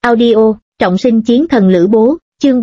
Audio, trọng sinh chiến thần Lữ Bố, chương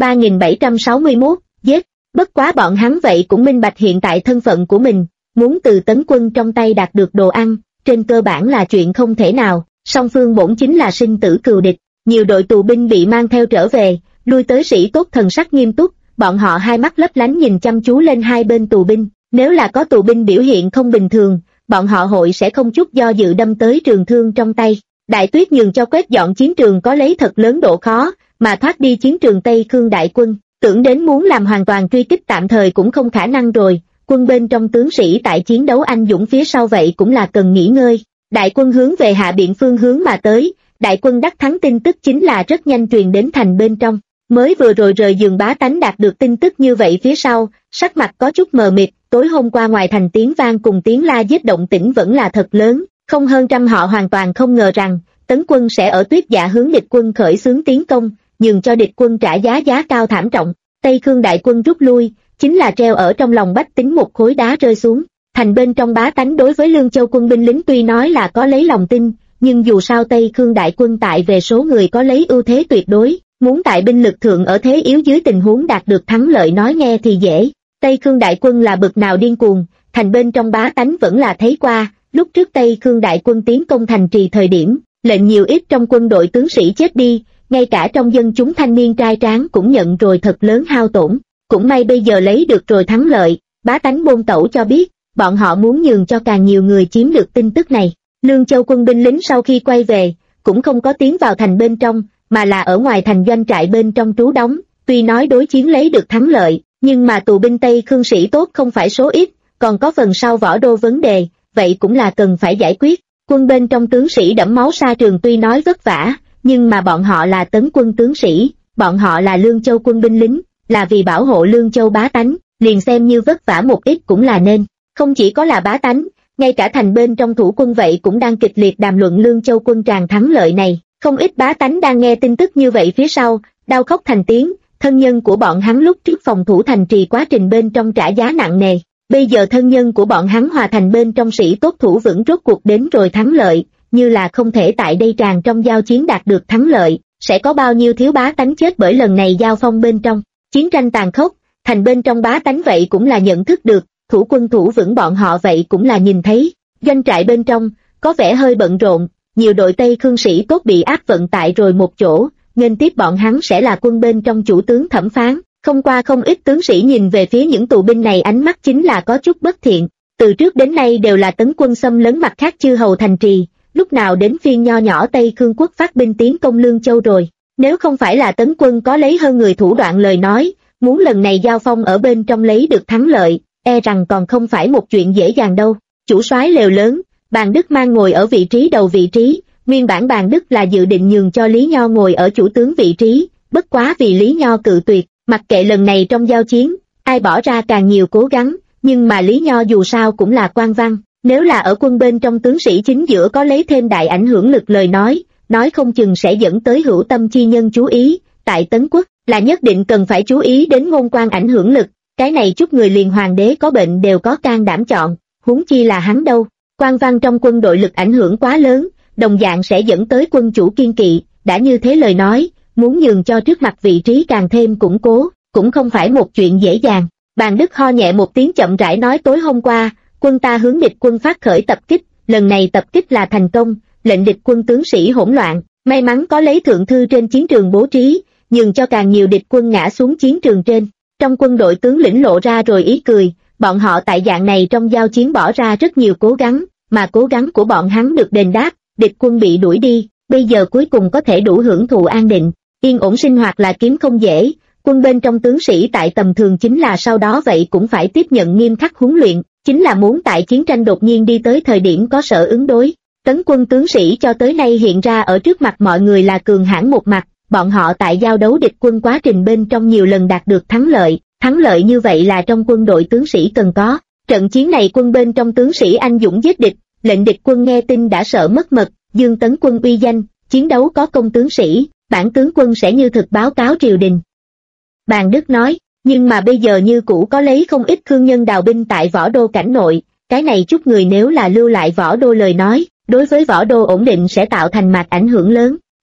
3761, giết. Bất quá bọn hắn vậy cũng minh bạch hiện tại thân phận của mình, muốn từ Tấn Quân trong tay đạt được đồ ăn, trên cơ bản là chuyện không thể nào, song phương bổn chính là sinh tử cừu địch. Nhiều đội tù binh bị mang theo trở về, lui tới sĩ tốt thần sắc nghiêm túc, bọn họ hai mắt lấp lánh nhìn chăm chú lên hai bên tù binh, nếu là có tù binh biểu hiện không bình thường, bọn họ hội sẽ không chút do dự đâm tới trường thương trong tay. Đại Tuyết nhường cho quét dọn chiến trường có lấy thật lớn độ khó, mà thoát đi chiến trường Tây Khương đại quân, tưởng đến muốn làm hoàn toàn truy kích tạm thời cũng không khả năng rồi, quân bên trong tướng sĩ tại chiến đấu anh dũng phía sau vậy cũng là cần nghỉ ngơi. Đại quân hướng về Hạ Biện phương hướng mà tới, đại quân đắc thắng tin tức chính là rất nhanh truyền đến thành bên trong. Mới vừa rồi rời giường Bá Tánh đạt được tin tức như vậy phía sau, sắc mặt có chút mờ mịt, tối hôm qua ngoài thành tiếng vang cùng tiếng la giết động tĩnh vẫn là thật lớn, không hơn trăm họ hoàn toàn không ngờ rằng, Tấn Quân sẽ ở Tuyết Dạ hướng địch quân khởi xướng tiến công, nhường cho địch quân trả giá cao thảm trọng. Tây Khương đại quân rút lui, chính là treo ở trong lòng bách tính một khối đá rơi xuống. Thành bên trong Bá Tánh đối với Lương Châu quân binh lính tuy nói là có lấy lòng tin, nhưng dù sao Tây Khương đại quân tại về số người có lấy ưu thế tuyệt đối, muốn tại binh lực thượng ở thế yếu dưới tình huống đạt được thắng lợi nói nghe thì dễ. Tây Khương đại quân là bực nào điên cuồng, thành bên trong Bá Tánh vẫn là thấy qua, lúc trước Tây Khương đại quân tiến công thành trì thời điểm, lệnh nhiều ít trong quân đội tướng sĩ chết đi, ngay cả trong dân chúng thanh niên trai tráng cũng nhận rồi thật lớn hao tổn. Cũng may bây giờ lấy được rồi thắng lợi, Bá Tánh Bôn Tẩu cho biết, bọn họ muốn nhường cho càng nhiều người chiếm được tin tức này. Lương Châu quân binh lính sau khi quay về, cũng không có tiến vào thành bên trong, mà là ở ngoài thành doanh trại bên trong trú đóng, tuy nói đối chiến lấy được thắng lợi, nhưng mà tù binh Tây Khương sĩ tốt không phải số ít, còn có phần sau võ đô vấn đề, vậy cũng là cần phải giải quyết. Quân bên trong tướng sĩ đẫm máu sa trường tuy nói vất vả, nhưng mà bọn họ là Tấn Quân tướng sĩ, bọn họ là Lương Châu quân binh lính, là vì bảo hộ Lương Châu bá tánh, liền xem như vất vả một ít cũng là nên. Không chỉ có là bá tánh, ngay cả thành bên trong thủ quân vậy cũng đang kịch liệt đàm luận Lương Châu quân tràng thắng lợi này. Không ít bá tánh đang nghe tin tức như vậy phía sau, đau khóc thành tiếng, thân nhân của bọn hắn lúc trước phòng thủ thành trì quá trình bên trong trả giá nặng nề. Bây giờ thân nhân của bọn hắn hòa thành bên trong sĩ tốt thủ vững rốt cuộc đến rồi thắng lợi, như là không thể tại đây tràng trong giao chiến đạt được thắng lợi, sẽ có bao nhiêu thiếu bá tánh chết bởi lần này giao phong bên trong. Chiến tranh tàn khốc, thành bên trong bá tánh vậy cũng là nhận thức được, thủ quân thủ vững bọn họ vậy cũng là nhìn thấy. Doanh trại bên trong, có vẻ hơi bận rộn, nhiều đội Tây Khương sĩ tốt bị áp vận tại rồi một chỗ, nên tiếp bọn hắn sẽ là quân bên trong chủ tướng thẩm phán. Không qua không ít tướng sĩ nhìn về phía những tù binh này ánh mắt chính là có chút bất thiện, từ trước đến nay đều là Tấn Quân xâm lấn mặt khác chư hầu thành trì, lúc nào đến phiên nho nhỏ Tây Khương quốc phát binh tiến công Lương Châu rồi. Nếu không phải là Tấn Quân có lấy hơn người thủ đoạn lời nói, muốn lần này giao phong ở bên trong lấy được thắng lợi, e rằng còn không phải một chuyện dễ dàng đâu. Chủ soái lều lớn, Bàn Đức mang ngồi ở vị trí đầu vị trí, nguyên bản Bàn Đức là dự định nhường cho Lý Nho ngồi ở chủ tướng vị trí, bất quá vì Lý Nho cự tuyệt, mặc kệ lần này trong giao chiến, ai bỏ ra càng nhiều cố gắng, nhưng mà Lý Nho dù sao cũng là quan văn, nếu là ở quân bên trong tướng sĩ chính giữa có lấy thêm đại ảnh hưởng lực lời nói không chừng sẽ dẫn tới hữu tâm chi nhân chú ý, tại Tấn Quốc, là nhất định cần phải chú ý đến ngôn quan ảnh hưởng lực, cái này chút người liền hoàng đế có bệnh đều có can đảm chọn, huống chi là hắn đâu. Quan văn trong quân đội lực ảnh hưởng quá lớn, đồng dạng sẽ dẫn tới quân chủ kiên kỵ, đã như thế lời nói, muốn nhường cho trước mặt vị trí càng thêm củng cố, cũng không phải một chuyện dễ dàng. Bàn Đức ho nhẹ một tiếng chậm rãi nói tối hôm qua, quân ta hướng địch quân phát khởi tập kích, lần này tập kích là thành công, lệnh địch quân tướng sĩ hỗn loạn, may mắn có lấy thượng thư trên chiến trường bố trí, nhường cho càng nhiều địch quân ngã xuống chiến trường trên. Trong quân đội tướng lĩnh lộ ra rồi ý cười, bọn họ tại dạng này trong giao chiến bỏ ra rất nhiều cố gắng, mà cố gắng của bọn hắn được đền đáp, địch quân bị đuổi đi, bây giờ cuối cùng có thể đủ hưởng thụ an định, yên ổn sinh hoạt là kiếm không dễ. Quân bên trong tướng sĩ tại tầm thường chính là sau đó vậy cũng phải tiếp nhận nghiêm khắc huấn luyện, chính là muốn tại chiến tranh đột nhiên đi tới thời điểm có sở ứng đối. Tấn Quân tướng sĩ cho tới nay hiện ra ở trước mặt mọi người là cường hãn một mặt, bọn họ tại giao đấu địch quân quá trình bên trong nhiều lần đạt được thắng lợi như vậy là trong quân đội tướng sĩ cần có. Trận chiến này quân bên trong tướng sĩ anh dũng giết địch, lệnh địch quân nghe tin đã sợ mất mật, dương Tấn Quân uy danh, chiến đấu có công tướng sĩ, bản tướng quân sẽ như thực báo cáo triều đình. Bàn Đức nói, nhưng mà bây giờ như cũ có lấy không ít khương nhân đào binh tại võ đô cảnh nội, cái này chút người nếu là lưu lại võ đô lời nói, đối với võ đô ổn định sẽ tạo thành mặt ảnh hưởng lớn.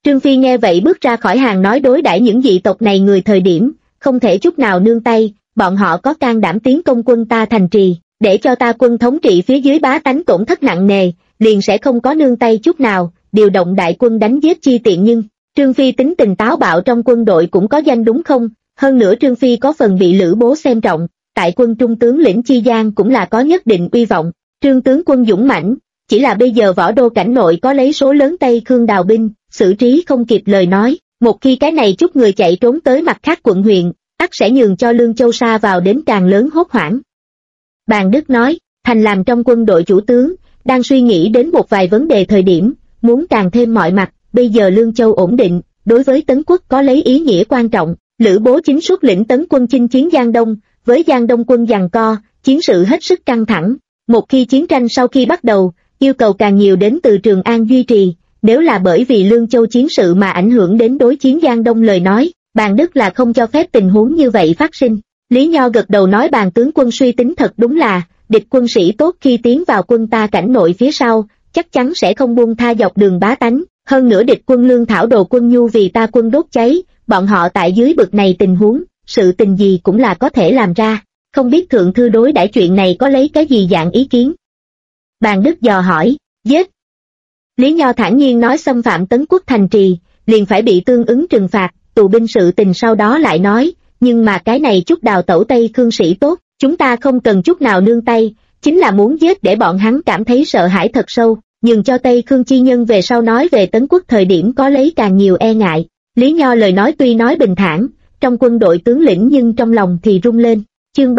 Trương Phi nghe vậy bước ra khỏi hàng nói đối đãi những dị tộc này người thời điểm, không thể chút nào nương tay, bọn họ có can đảm tiến công quân ta thành trì, để cho ta quân thống trị phía dưới bá tánh tổn thất nặng nề, liền sẽ không có nương tay chút nào, điều động đại quân đánh giết chi tiện. Nhưng Trương Phi tính tình táo bạo trong quân đội cũng có danh đúng không? Hơn nữa Trương Phi có phần bị Lữ Bố xem trọng, tại quân trung tướng lĩnh chi gian cũng là có nhất định uy vọng. Trương tướng quân dũng mãnh, chỉ là bây giờ võ đô cảnh nội có lấy số lớn Tây Khương đào binh, xử trí không kịp lời nói, một khi cái này chút người chạy trốn tới mặt khác quận huyện, ắt sẽ nhường cho Lương Châu sa vào đến càng lớn hốt hoảng. Bàn Đức nói, Thành làm trong quân đội chủ tướng, đang suy nghĩ đến một vài vấn đề thời điểm, muốn càng thêm mọi mặt, bây giờ Lương Châu ổn định, đối với Tấn quốc có lấy ý nghĩa quan trọng. Lữ Bố chính xuất lĩnh Tấn quân chinh chiến Giang Đông, với Giang Đông quân giằng co, chiến sự hết sức căng thẳng. Một khi chiến tranh sau khi bắt đầu, yêu cầu càng nhiều đến từ Trường An duy trì, nếu là bởi vì Lương Châu chiến sự mà ảnh hưởng đến đối chiến Giang Đông lời nói, Bàn Đức là không cho phép tình huống như vậy phát sinh. Lý Nho gật đầu nói Bàn tướng quân suy tính thật đúng là, địch quân sĩ tốt khi tiến vào quân ta cảnh nội phía sau, chắc chắn sẽ không buông tha dọc đường bá tánh, hơn nữa địch quân lương thảo đồ quân nhu vì ta quân đốt cháy, bọn họ tại dưới bực này tình huống, sự tình gì cũng là có thể làm ra, không biết thượng thư đối đãi chuyện này có lấy cái gì dạng ý kiến. Bàn Đức dò hỏi, giết. Lý Nho thản nhiên nói xâm phạm Tấn quốc thành trì, liền phải bị tương ứng trừng phạt, tù binh sự tình sau đó lại nói, nhưng mà cái này chút đào tẩu Tây Khương sĩ tốt, chúng ta không cần chút nào nương tay, chính là muốn giết để bọn hắn cảm thấy sợ hãi thật sâu, nhường cho Tây Khương chi nhân về sau nói về Tấn quốc thời điểm có lấy càng nhiều e ngại. Lý Nho lời nói tuy nói bình thản, trong quân đội tướng lĩnh nhưng trong lòng thì rung lên. Chương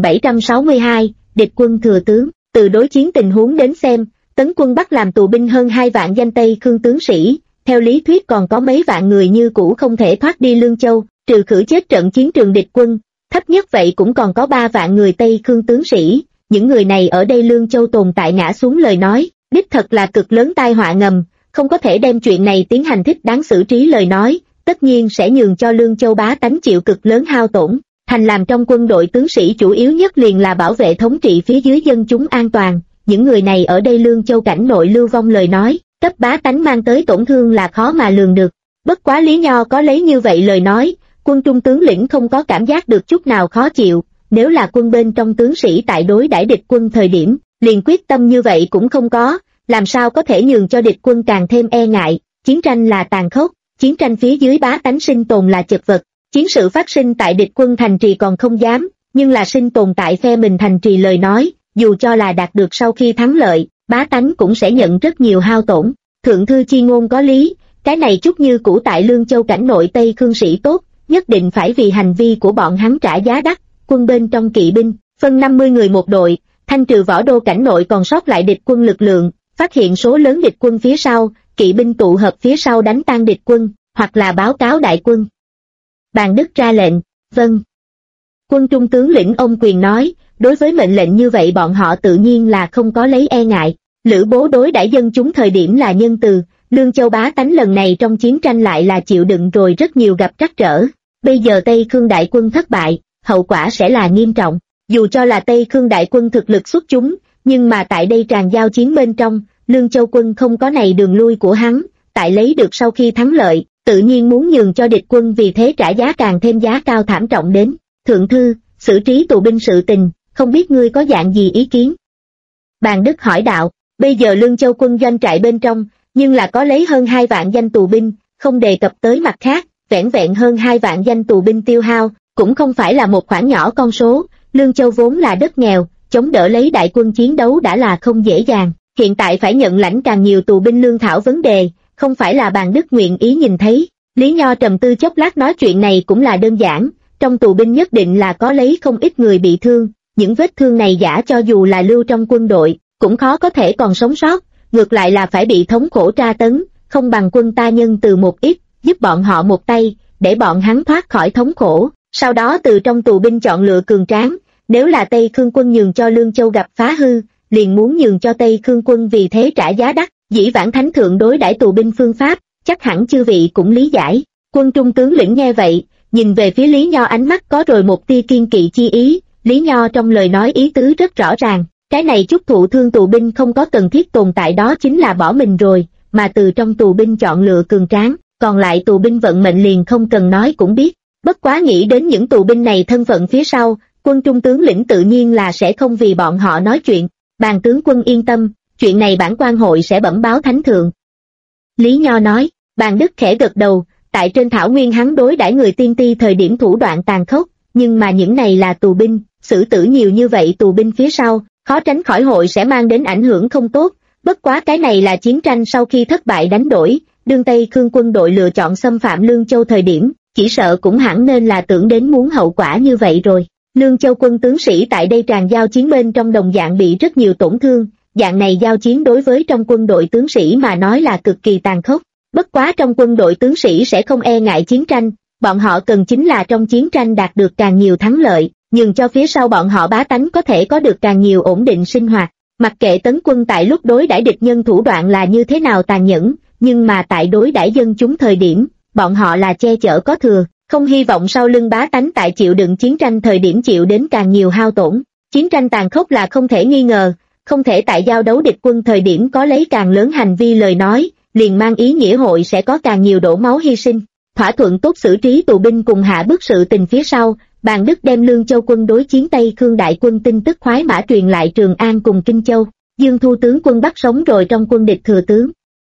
3762, địch quân thừa tướng, từ đối chiến tình huống đến xem, Tấn quân bắt làm tù binh hơn 2 vạn danh Tây Khương tướng sĩ, theo lý thuyết còn có mấy vạn người như cũ không thể thoát đi Lương Châu, trừ khử chết trận chiến trường địch quân, thấp nhất vậy cũng còn có 3 vạn người Tây Khương tướng sĩ, những người này ở đây Lương Châu tồn tại ngã xuống lời nói, đích thật là cực lớn tai họa ngầm, không có thể đem chuyện này tiến hành thích đáng xử trí lời nói, tất nhiên sẽ nhường cho Lương Châu bá tánh chịu cực lớn hao tổn. Thành làm trong quân đội tướng sĩ chủ yếu nhất liền là bảo vệ thống trị phía dưới dân chúng an toàn, những người này ở đây Lương Châu cảnh nội lưu vong lời nói, cấp bá tánh mang tới tổn thương là khó mà lường được. Bất quá Lý Nho có lấy như vậy lời nói, quân trung tướng lĩnh không có cảm giác được chút nào khó chịu, nếu là quân bên trong tướng sĩ tại đối đãi địch quân thời điểm, liền quyết tâm như vậy cũng không có, làm sao có thể nhường cho địch quân càng thêm e ngại, chiến tranh là tàn khốc, chiến tranh phía dưới bá tánh sinh tồn là chật vật. Chiến sự phát sinh tại địch quân thành trì còn không dám, nhưng là sinh tồn tại phe mình thành trì lời nói, dù cho là đạt được sau khi thắng lợi, bá tánh cũng sẽ nhận rất nhiều hao tổn. Thượng thư chi ngôn có lý, cái này chút như cũ tại Lương Châu cảnh nội Tây Khương sĩ tốt, nhất định phải vì hành vi của bọn hắn trả giá đắt. Quân bên trong kỵ binh, phân 50 người một đội, thanh trừ võ đô cảnh nội còn sót lại địch quân lực lượng, phát hiện số lớn địch quân phía sau, kỵ binh tụ hợp phía sau đánh tan địch quân, hoặc là báo cáo đại quân. Bàn Đức ra lệnh, vâng. Quân trung tướng lĩnh ông quyền nói, đối với mệnh lệnh như vậy bọn họ tự nhiên là không có lấy e ngại. Lữ Bố đối đãi dân chúng thời điểm là nhân từ, Lương Châu bá tánh lần này trong chiến tranh lại là chịu đựng rồi rất nhiều gặp trắc trở. Bây giờ Tây Khương đại quân thất bại, hậu quả sẽ là nghiêm trọng. Dù cho là Tây Khương đại quân thực lực xuất chúng, nhưng mà tại đây tràn giao chiến bên trong, Lương Châu quân không có này đường lui của hắn, tại lấy được sau khi thắng lợi, tự nhiên muốn nhường cho địch quân vì thế trả giá càng thêm giá cao thảm trọng đến. Thượng thư, xử trí tù binh sự tình, không biết ngươi có dạng gì ý kiến? Bàn Đức hỏi đạo, bây giờ Lương Châu quân doanh trại bên trong, nhưng là có lấy hơn 2 vạn danh tù binh, không đề cập tới mặt khác, vẻn vẹn hơn 2 vạn danh tù binh tiêu hao, cũng không phải là một khoản nhỏ con số. Lương Châu vốn là đất nghèo, chống đỡ lấy đại quân chiến đấu đã là không dễ dàng, hiện tại phải nhận lãnh càng nhiều tù binh lương thảo vấn đề, không phải là Bàn Đức nguyện ý nhìn thấy. Lý Nho trầm tư chốc lát nói chuyện này cũng là đơn giản, trong tù binh nhất định là có lấy không ít người bị thương, những vết thương này giả cho dù là lưu trong quân đội, cũng khó có thể còn sống sót, ngược lại là phải bị thống khổ tra tấn, không bằng quân ta nhân từ một ít, giúp bọn họ một tay, để bọn hắn thoát khỏi thống khổ, sau đó từ trong tù binh chọn lựa cường tráng, nếu là Tây Khương quân nhường cho Lương Châu gặp phá hư, liền muốn nhường cho Tây Khương quân vì thế trả giá đắt. Dĩ vãng thánh thượng đối đãi tù binh phương pháp, chắc hẳn chư vị cũng lý giải. Quân trung tướng lĩnh nghe vậy, nhìn về phía Lý Nho ánh mắt có rồi một tia kiên kỵ chi ý. Lý Nho trong lời nói ý tứ rất rõ ràng, cái này chút thụ thương tù binh không có cần thiết tồn tại đó chính là bỏ mình rồi, mà từ trong tù binh chọn lựa cường tráng, còn lại tù binh vận mệnh liền không cần nói cũng biết. Bất quá nghĩ đến những tù binh này thân phận phía sau, quân trung tướng lĩnh tự nhiên là sẽ không vì bọn họ nói chuyện. Bàn tướng quân yên tâm, chuyện này bản quan hội sẽ bẩm báo thánh thượng. Lý Nho nói. Bàn Đức khẽ gật đầu, tại trên thảo nguyên hắn đối đãi người tiên ti thời điểm thủ đoạn tàn khốc, nhưng mà những này là tù binh, xử tử nhiều như vậy tù binh phía sau, khó tránh khỏi hội sẽ mang đến ảnh hưởng không tốt. Bất quá cái này là chiến tranh sau khi thất bại đánh đổi, đương Tây Khương quân đội lựa chọn xâm phạm Lương Châu thời điểm, chỉ sợ cũng hẳn nên là tưởng đến muốn hậu quả như vậy rồi. Lương Châu quân tướng sĩ tại đây tràn giao chiến bên trong đồng dạng bị rất nhiều tổn thương, dạng này giao chiến đối với trong quân đội tướng sĩ mà nói là cực kỳ tàn khốc. Bất quá trong quân đội tướng sĩ sẽ không e ngại chiến tranh, bọn họ cần chính là trong chiến tranh đạt được càng nhiều thắng lợi, nhường cho phía sau bọn họ bá tánh có thể có được càng nhiều ổn định sinh hoạt. Mặc kệ Tấn quân tại lúc đối đãi địch nhân thủ đoạn là như thế nào tàn nhẫn, nhưng mà tại đối đãi dân chúng thời điểm, bọn họ là che chở có thừa, không hy vọng sau lưng bá tánh tại chịu đựng chiến tranh thời điểm chịu đến càng nhiều hao tổn. Chiến tranh tàn khốc là không thể nghi ngờ, không thể tại giao đấu địch quân thời điểm có lấy càng lớn hành vi lời nói, liền mang ý nghĩa hội sẽ có càng nhiều đổ máu hy sinh. Thỏa thuận tốt xử trí tù binh cùng hạ bức sự tình phía sau, Bàn Đức đem Lương Châu quân đối chiến Tây Khương đại quân tin tức khoái mã truyền lại Trường An cùng Kinh Châu. Dương Thu tướng quân bắt sống rồi trong quân địch thừa tướng.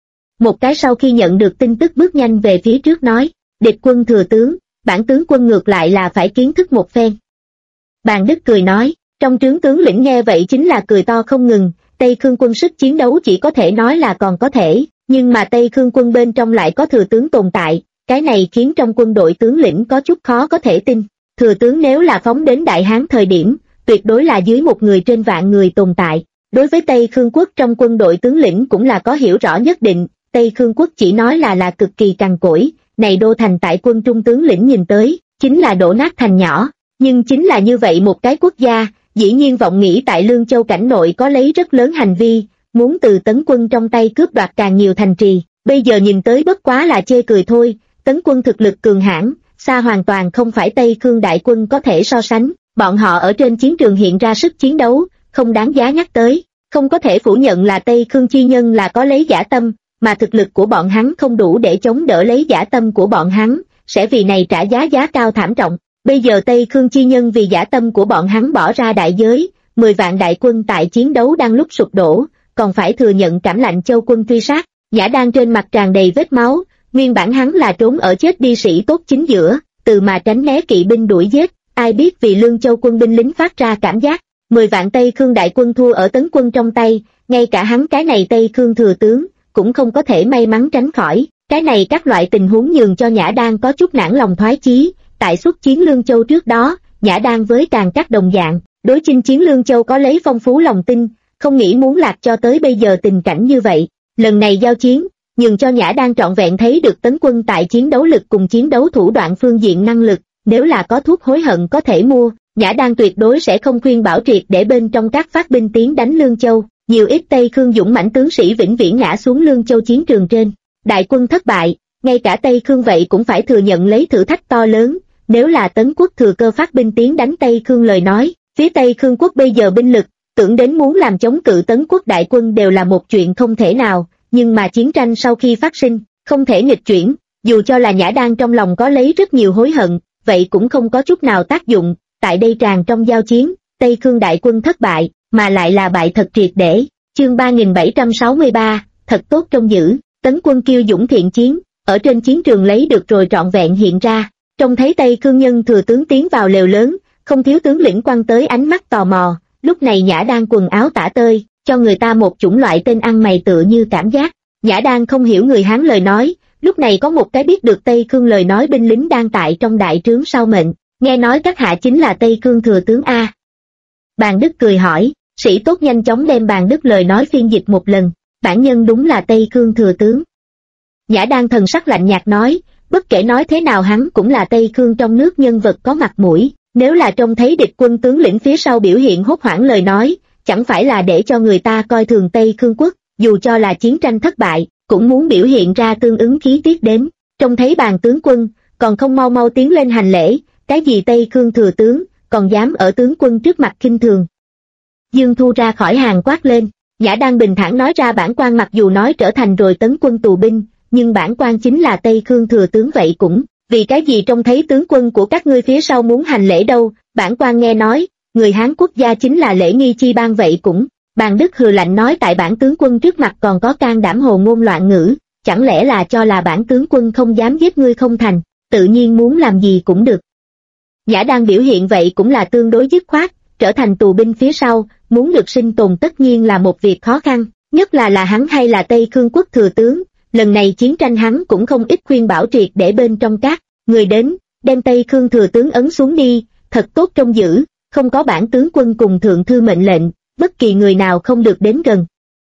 Một cái sau khi nhận được tin tức bước nhanh về phía trước nói, địch quân thừa tướng, bản tướng quân ngược lại là phải kiến thức một phen. Bàn Đức cười nói, trong trướng tướng lĩnh nghe vậy chính là cười to không ngừng. Tây Khương quân sức chiến đấu chỉ có thể nói là còn có thể, nhưng mà Tây Khương quân bên trong lại có thừa tướng tồn tại, cái này khiến trong quân đội tướng lĩnh có chút khó có thể tin. Thừa tướng nếu là phóng đến Đại Hán thời điểm, tuyệt đối là dưới một người trên vạn người tồn tại. Đối với Tây Khương quốc trong quân đội tướng lĩnh cũng là có hiểu rõ nhất định, Tây Khương quốc chỉ nói là cực kỳ cằn cỗi, này đô thành tại quân trung tướng lĩnh nhìn tới, chính là đổ nát thành nhỏ, nhưng chính là như vậy một cái quốc gia, dĩ nhiên vọng nghĩ tại Lương Châu cảnh nội có lấy rất lớn hành vi, muốn từ Tấn quân trong tay cướp đoạt càng nhiều thành trì, bây giờ nhìn tới bất quá là chê cười thôi. Tấn quân thực lực cường hãn, xa hoàn toàn không phải Tây Khương đại quân có thể so sánh, bọn họ ở trên chiến trường hiện ra sức chiến đấu, không đáng giá nhắc tới, không có thể phủ nhận là Tây Khương chi nhân là có lấy dã tâm, mà thực lực của bọn hắn không đủ để chống đỡ lấy dã tâm của bọn hắn, sẽ vì này trả giá cao thảm trọng. Bây giờ Tây Khương chi nhân vì dã tâm của bọn hắn bỏ ra đại giới, 10 vạn đại quân tại chiến đấu đang lúc sụp đổ, còn phải thừa nhận Cảm Lạnh Châu quân truy sát. Nhã Đan trên mặt tràn đầy vết máu, nguyên bản hắn là trốn ở chết đi sĩ tốt chính giữa, từ mà tránh né kỵ binh đuổi giết, ai biết vì Lương Châu quân binh lính phát ra cảm giác, 10 vạn Tây Khương đại quân thua ở Tấn quân trong tay, ngay cả hắn cái này Tây Khương thừa tướng, cũng không có thể may mắn tránh khỏi. Cái này các loại tình huống nhường cho Nhã Đan có chút nản lòng thoái chí. Tại xuất chiến Lương Châu trước đó, Nhã Đan với Càn Cát đồng dạng, đối chinh chiến Lương Châu có lấy phong phú lòng tin, không nghĩ muốn lạc cho tới bây giờ tình cảnh như vậy. Lần này giao chiến, nhường cho Nhã Đan trọn vẹn thấy được Tấn quân tại chiến đấu lực cùng chiến đấu thủ đoạn phương diện năng lực, nếu là có thuốc hối hận có thể mua, Nhã Đan tuyệt đối sẽ không khuyên bảo triệt để bên trong các phát binh tiến đánh Lương Châu. Nhiều ít Tây Khương dũng mãnh tướng sĩ vĩnh viễn ngã xuống Lương Châu chiến trường trên. Đại quân thất bại, ngay cả Tây Khương vậy cũng phải thừa nhận lấy thử thách to lớn. Nếu là Tấn quốc thừa cơ phát binh tiến đánh Tây Khương lời nói, phía Tây Khương quốc bây giờ binh lực, tưởng đến muốn làm chống cự Tấn quốc đại quân đều là một chuyện không thể nào, nhưng mà chiến tranh sau khi phát sinh, không thể nghịch chuyển, dù cho là Nhã Đan trong lòng có lấy rất nhiều hối hận, vậy cũng không có chút nào tác dụng. Tại đây tràn trong giao chiến, Tây Khương đại quân thất bại, mà lại là bại thật triệt để. Chương 3763, thật tốt trông giữ, Tấn quân kiêu dũng thiện chiến, ở trên chiến trường lấy được rồi trọn vẹn hiện ra. Trông thấy Tây Khương nhân thừa tướng tiến vào lều lớn, không thiếu tướng lĩnh quăng tới ánh mắt tò mò, lúc này Nhã Đan quần áo tả tơi, cho người ta một chủng loại tên ăn mày tựa như cảm giác. Nhã Đan không hiểu người Hán lời nói, lúc này có một cái biết được Tây Khương lời nói binh lính đang tại trong đại trướng sau mệnh, nghe nói các hạ chính là Tây Khương thừa tướng A. Bàn Đức cười hỏi, sĩ tốt nhanh chóng đem Bàn Đức lời nói phiên dịch một lần, bản nhân đúng là Tây Khương thừa tướng. Nhã Đan thần sắc lạnh nhạt nói, bất kể nói thế nào hắn cũng là Tây Khương trong nước nhân vật có mặt mũi, nếu là trông thấy địch quân tướng lĩnh phía sau biểu hiện hốt hoảng lời nói, chẳng phải là để cho người ta coi thường Tây Khương quốc, dù cho là chiến tranh thất bại, cũng muốn biểu hiện ra tương ứng khí tiết đến. Trông thấy Bàn tướng quân, còn không mau mau tiến lên hành lễ, cái gì Tây Khương thừa tướng, còn dám ở tướng quân trước mặt khinh thường. Dương Thu ra khỏi hàng quát lên, Nhã Đan bình thản nói ra bản quan mặc dù nói trở thành rồi Tấn quân tù binh, nhưng bản quan chính là Tây Khương thừa tướng vậy cũng, vì cái gì trông thấy tướng quân của các ngươi phía sau muốn hành lễ đâu, bản quan nghe nói, người Hán quốc gia chính là lễ nghi chi ban vậy cũng, Bàn Đức hừ lạnh nói tại bản tướng quân trước mặt còn có can đảm hồ ngôn loạn ngữ, chẳng lẽ là cho là bản tướng quân không dám giết ngươi không thành, tự nhiên muốn làm gì cũng được. Nhã Đan biểu hiện vậy cũng là tương đối dứt khoát, trở thành tù binh phía sau, muốn được sinh tồn tất nhiên là một việc khó khăn, nhất là hắn hay là Tây Khương quốc thừa tướng, lần này chiến tranh hắn cũng không ít khuyên bảo triệt để bên trong các người đến, đem Tây Khương thừa tướng ấn xuống đi, thật tốt trông giữ, không có bản tướng quân cùng thượng thư mệnh lệnh, bất kỳ người nào không được đến gần.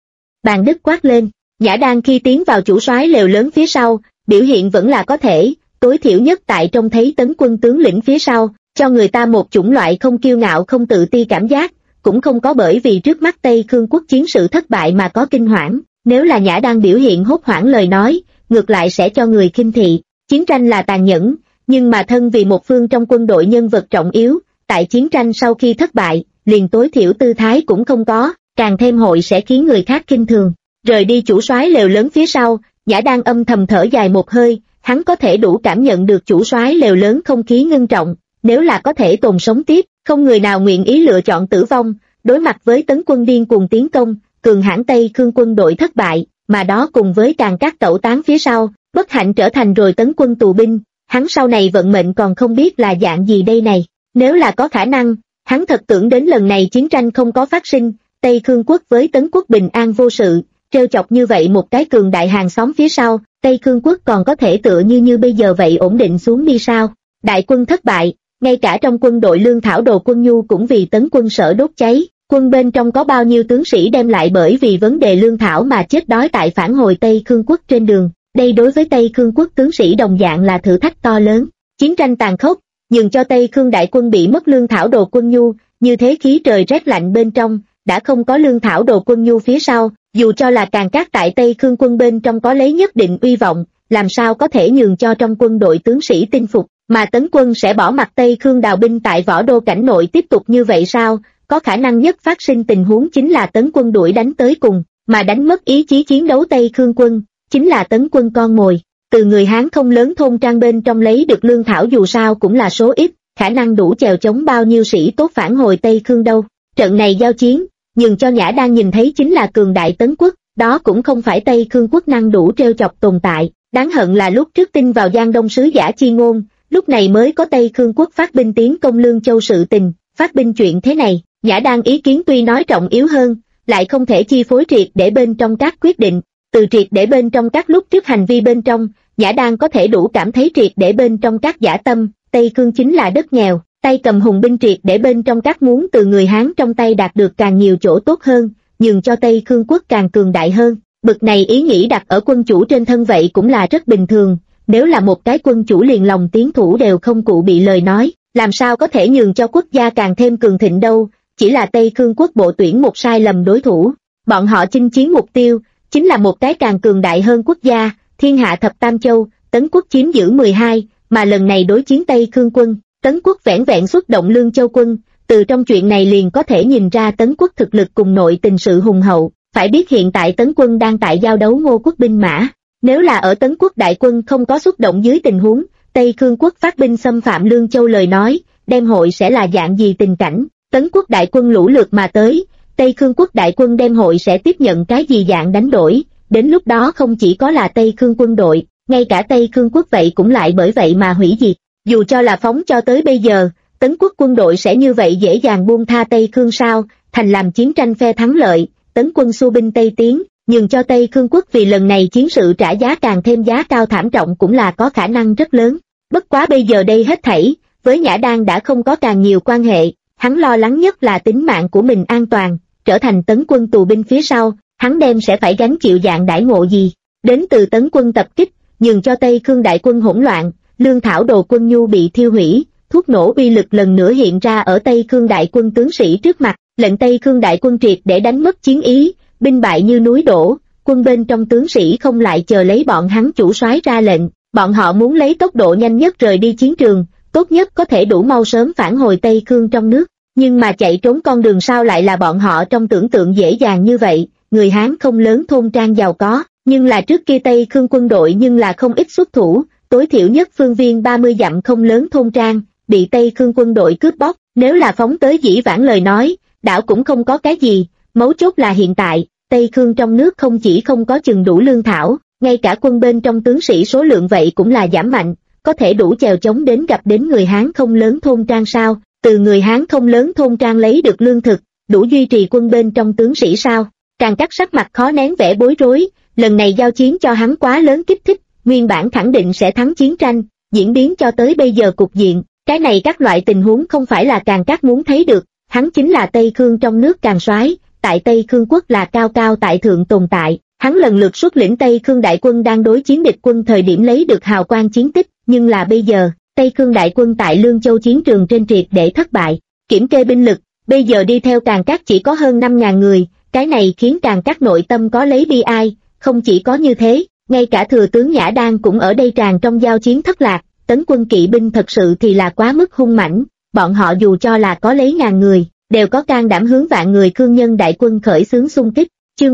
Bàn Đức quát lên, Nhã Đan khi tiến vào chủ soái lều lớn phía sau, biểu hiện vẫn là có thể, tối thiểu nhất tại trông thấy Tấn quân tướng lĩnh phía sau, cho người ta một chủng loại không kiêu ngạo không tự ti cảm giác, cũng không có bởi vì trước mắt Tây Khương quốc chiến sự thất bại mà có kinh hoảng, nếu là Nhã Đan biểu hiện hốt hoảng lời nói, ngược lại sẽ cho người khinh thị, chiến tranh là tàn nhẫn, nhưng mà thân vì một phương trong quân đội nhân vật trọng yếu, tại chiến tranh sau khi thất bại, liền tối thiểu tư thái cũng không có, càng thêm hội sẽ khiến người khác khinh thường. Rời đi chủ soái lều lớn phía sau, Nhã Đan âm thầm thở dài một hơi, hắn có thể đủ cảm nhận được chủ soái lều lớn không khí ngưng trọng, nếu là có thể tồn sống tiếp, không người nào nguyện ý lựa chọn tử vong, đối mặt với Tấn quân điên cuồng tiến công, cường hãn Tây Khương quân đội thất bại, mà đó cùng với càng các tẩu tán phía sau, bất hạnh trở thành rồi Tấn quân tù binh, hắn sau này vận mệnh còn không biết là dạng gì đây này, nếu là có khả năng, hắn thật tưởng đến lần này chiến tranh không có phát sinh, Tây Khương quốc với Tấn quốc bình an vô sự, trêu chọc như vậy một cái cường đại hàng xóm phía sau, Tây Khương quốc còn có thể tựa như bây giờ vậy ổn định xuống đi sao? Đại quân thất bại, ngay cả trong quân đội lương thảo đồ quân nhu cũng vì Tấn quân sở đốt cháy, quân bên trong có bao nhiêu tướng sĩ đem lại bởi vì vấn đề lương thảo mà chết đói tại phản hồi Tây Khương quốc trên đường, đây đối với Tây Khương quốc tướng sĩ đồng dạng là thử thách to lớn, chiến tranh tàn khốc, nhường cho Tây Khương đại quân bị mất lương thảo đồ quân nhu, như thế khí trời rét lạnh bên trong, đã không có lương thảo đồ quân nhu phía sau, dù cho là càng các tại Tây Khương quân bên trong có lấy nhất định uy vọng, làm sao có thể nhường cho trong quân đội tướng sĩ tin phục, mà Tấn quân sẽ bỏ mặc Tây Khương đào binh tại võ đô cảnh nội tiếp tục như vậy sao? Có khả năng nhất phát sinh tình huống chính là Tấn quân đuổi đánh tới cùng, mà đánh mất ý chí chiến đấu Tây Khương quân, chính là Tấn quân con mồi. Từ người Hán không lớn thôn trang bên trong lấy được lương thảo dù sao cũng là số ít, khả năng đủ chèo chống bao nhiêu sĩ tốt phản hồi Tây Khương đâu. Trận này giao chiến, nhưng cho Nhã Đan nhìn thấy chính là cường đại Tấn quốc, đó cũng không phải Tây Khương quốc năng đủ trêu chọc tồn tại. Đáng hận là lúc trước tin vào Giang Đông sứ giả chi ngôn, lúc này mới có Tây Khương quốc phát binh tiến công Lương Châu sự tình, phát binh chuyện thế này, Nhã Đan ý kiến tuy nói trọng yếu hơn, lại không thể chi phối triệt để bên trong các quyết định, từ triệt để bên trong các lúc trước hành vi bên trong, Nhã Đan có thể đủ cảm thấy triệt để bên trong các dã tâm, Tây Khương chính là đất nghèo, tay cầm hùng binh triệt để bên trong các muốn từ người Hán trong tay đạt được càng nhiều chỗ tốt hơn, nhường cho Tây Khương quốc càng cường đại hơn. Bực này ý nghĩ đặt ở quân chủ trên thân vậy cũng là rất bình thường, nếu là một cái quân chủ liền lòng tiến thủ đều không cụ bị lời nói, làm sao có thể nhường cho quốc gia càng thêm cường thịnh đâu, chỉ là Tây Khương quốc bộ tuyển một sai lầm đối thủ, bọn họ chinh chiến mục tiêu, chính là một cái càng cường đại hơn quốc gia, thiên hạ thập tam châu, Tấn quốc chiếm giữ 12, mà lần này đối chiến Tây Khương quân, Tấn quốc vẻn vẹn xuất động Lương Châu quân, từ trong chuyện này liền có thể nhìn ra Tấn quốc thực lực cùng nội tình sự hùng hậu. Phải biết hiện tại Tấn quân đang tại giao đấu Ngô quốc binh mã, nếu là ở Tấn quốc đại quân không có xuất động dưới tình huống, Tây Khương quốc phát binh xâm phạm Lương Châu lời nói, đem hội sẽ là dạng gì tình cảnh, Tấn quốc đại quân lũ lượt mà tới, Tây Khương quốc đại quân đem hội sẽ tiếp nhận cái gì dạng đánh đổi, đến lúc đó không chỉ có là Tây Khương quân đội, ngay cả Tây Khương quốc vậy cũng lại bởi vậy mà hủy diệt, dù cho là phóng cho tới bây giờ, Tấn quốc quân đội sẽ như vậy dễ dàng buông tha Tây Khương sao, thành làm chiến tranh phe thắng lợi. Tấn quân xu binh Tây tiến, nhường cho Tây Khương quốc vì lần này chiến sự trả giá càng thêm giá cao thảm trọng cũng là có khả năng rất lớn. Bất quá bây giờ đây hết thảy, với Nhã Đan đã không có càng nhiều quan hệ, hắn lo lắng nhất là tính mạng của mình an toàn, trở thành Tấn quân tù binh phía sau, hắn đem sẽ phải gánh chịu dạng đãi ngộ gì. Đến từ Tấn quân tập kích, nhường cho Tây Khương đại quân hỗn loạn, lương thảo đồ quân nhu bị thiêu hủy, thuốc nổ uy lực lần nữa hiện ra ở Tây Khương đại quân tướng sĩ trước mặt. Lệnh Tây Khương đại quân triệt để đánh mất chiến ý, binh bại như núi đổ, quân bên trong tướng sĩ không lại chờ lấy bọn hắn chủ soái ra lệnh, bọn họ muốn lấy tốc độ nhanh nhất rời đi chiến trường, tốt nhất có thể đủ mau sớm phản hồi Tây Khương trong nước, nhưng mà chạy trốn con đường sao lại là bọn họ trong tưởng tượng dễ dàng như vậy, người Hán không lớn thôn trang giàu có, Nhưng là trước kia Tây Khương quân đội nhưng là không ít xuất thủ, tối thiểu nhất phương viên 30 dặm không lớn thôn trang, bị Tây Khương quân đội cướp bóc, nếu là phóng tới dĩ vãng lời nói, đảo cũng không có cái gì, mấu chốt là hiện tại, Tây Khương trong nước không chỉ không có chừng đủ lương thảo, ngay cả quân bên trong tướng sĩ số lượng vậy cũng là giảm mạnh, có thể đủ chèo chống đến gặp đến người Hán không lớn thôn trang sao, từ người Hán không lớn thôn trang lấy được lương thực, đủ duy trì quân bên trong tướng sĩ sao, Càng Cắt sắc mặt khó nén vẻ bối rối, lần này giao chiến cho hắn quá lớn kích thích, nguyên bản khẳng định sẽ thắng chiến tranh, diễn biến cho tới bây giờ cục diện, cái này các loại tình huống không phải là Càng Cắt muốn thấy được, hắn chính là Tây Khương trong nước Càng Soái, tại Tây Khương quốc là cao cao tại thượng tồn tại, hắn lần lượt xuất lĩnh Tây Khương đại quân đang đối chiến địch quân thời điểm lấy được hào quang chiến tích, nhưng là bây giờ, Tây Khương đại quân tại Lương Châu chiến trường trên triệt để thất bại, kiểm kê binh lực, bây giờ đi theo Càng Cắt chỉ có hơn 5.000 người, cái này khiến Càng Cắt nội tâm có lấy bi ai, không chỉ có như thế, ngay cả thừa tướng Nhã Đan cũng ở đây tràn trong giao chiến thất lạc, tấn quân kỵ binh thật sự thì là quá mức hung mãnh, bọn họ dù cho là có lấy ngàn người, đều có can đảm hướng vạn người Khương nhân đại quân khởi xướng xung kích. Chương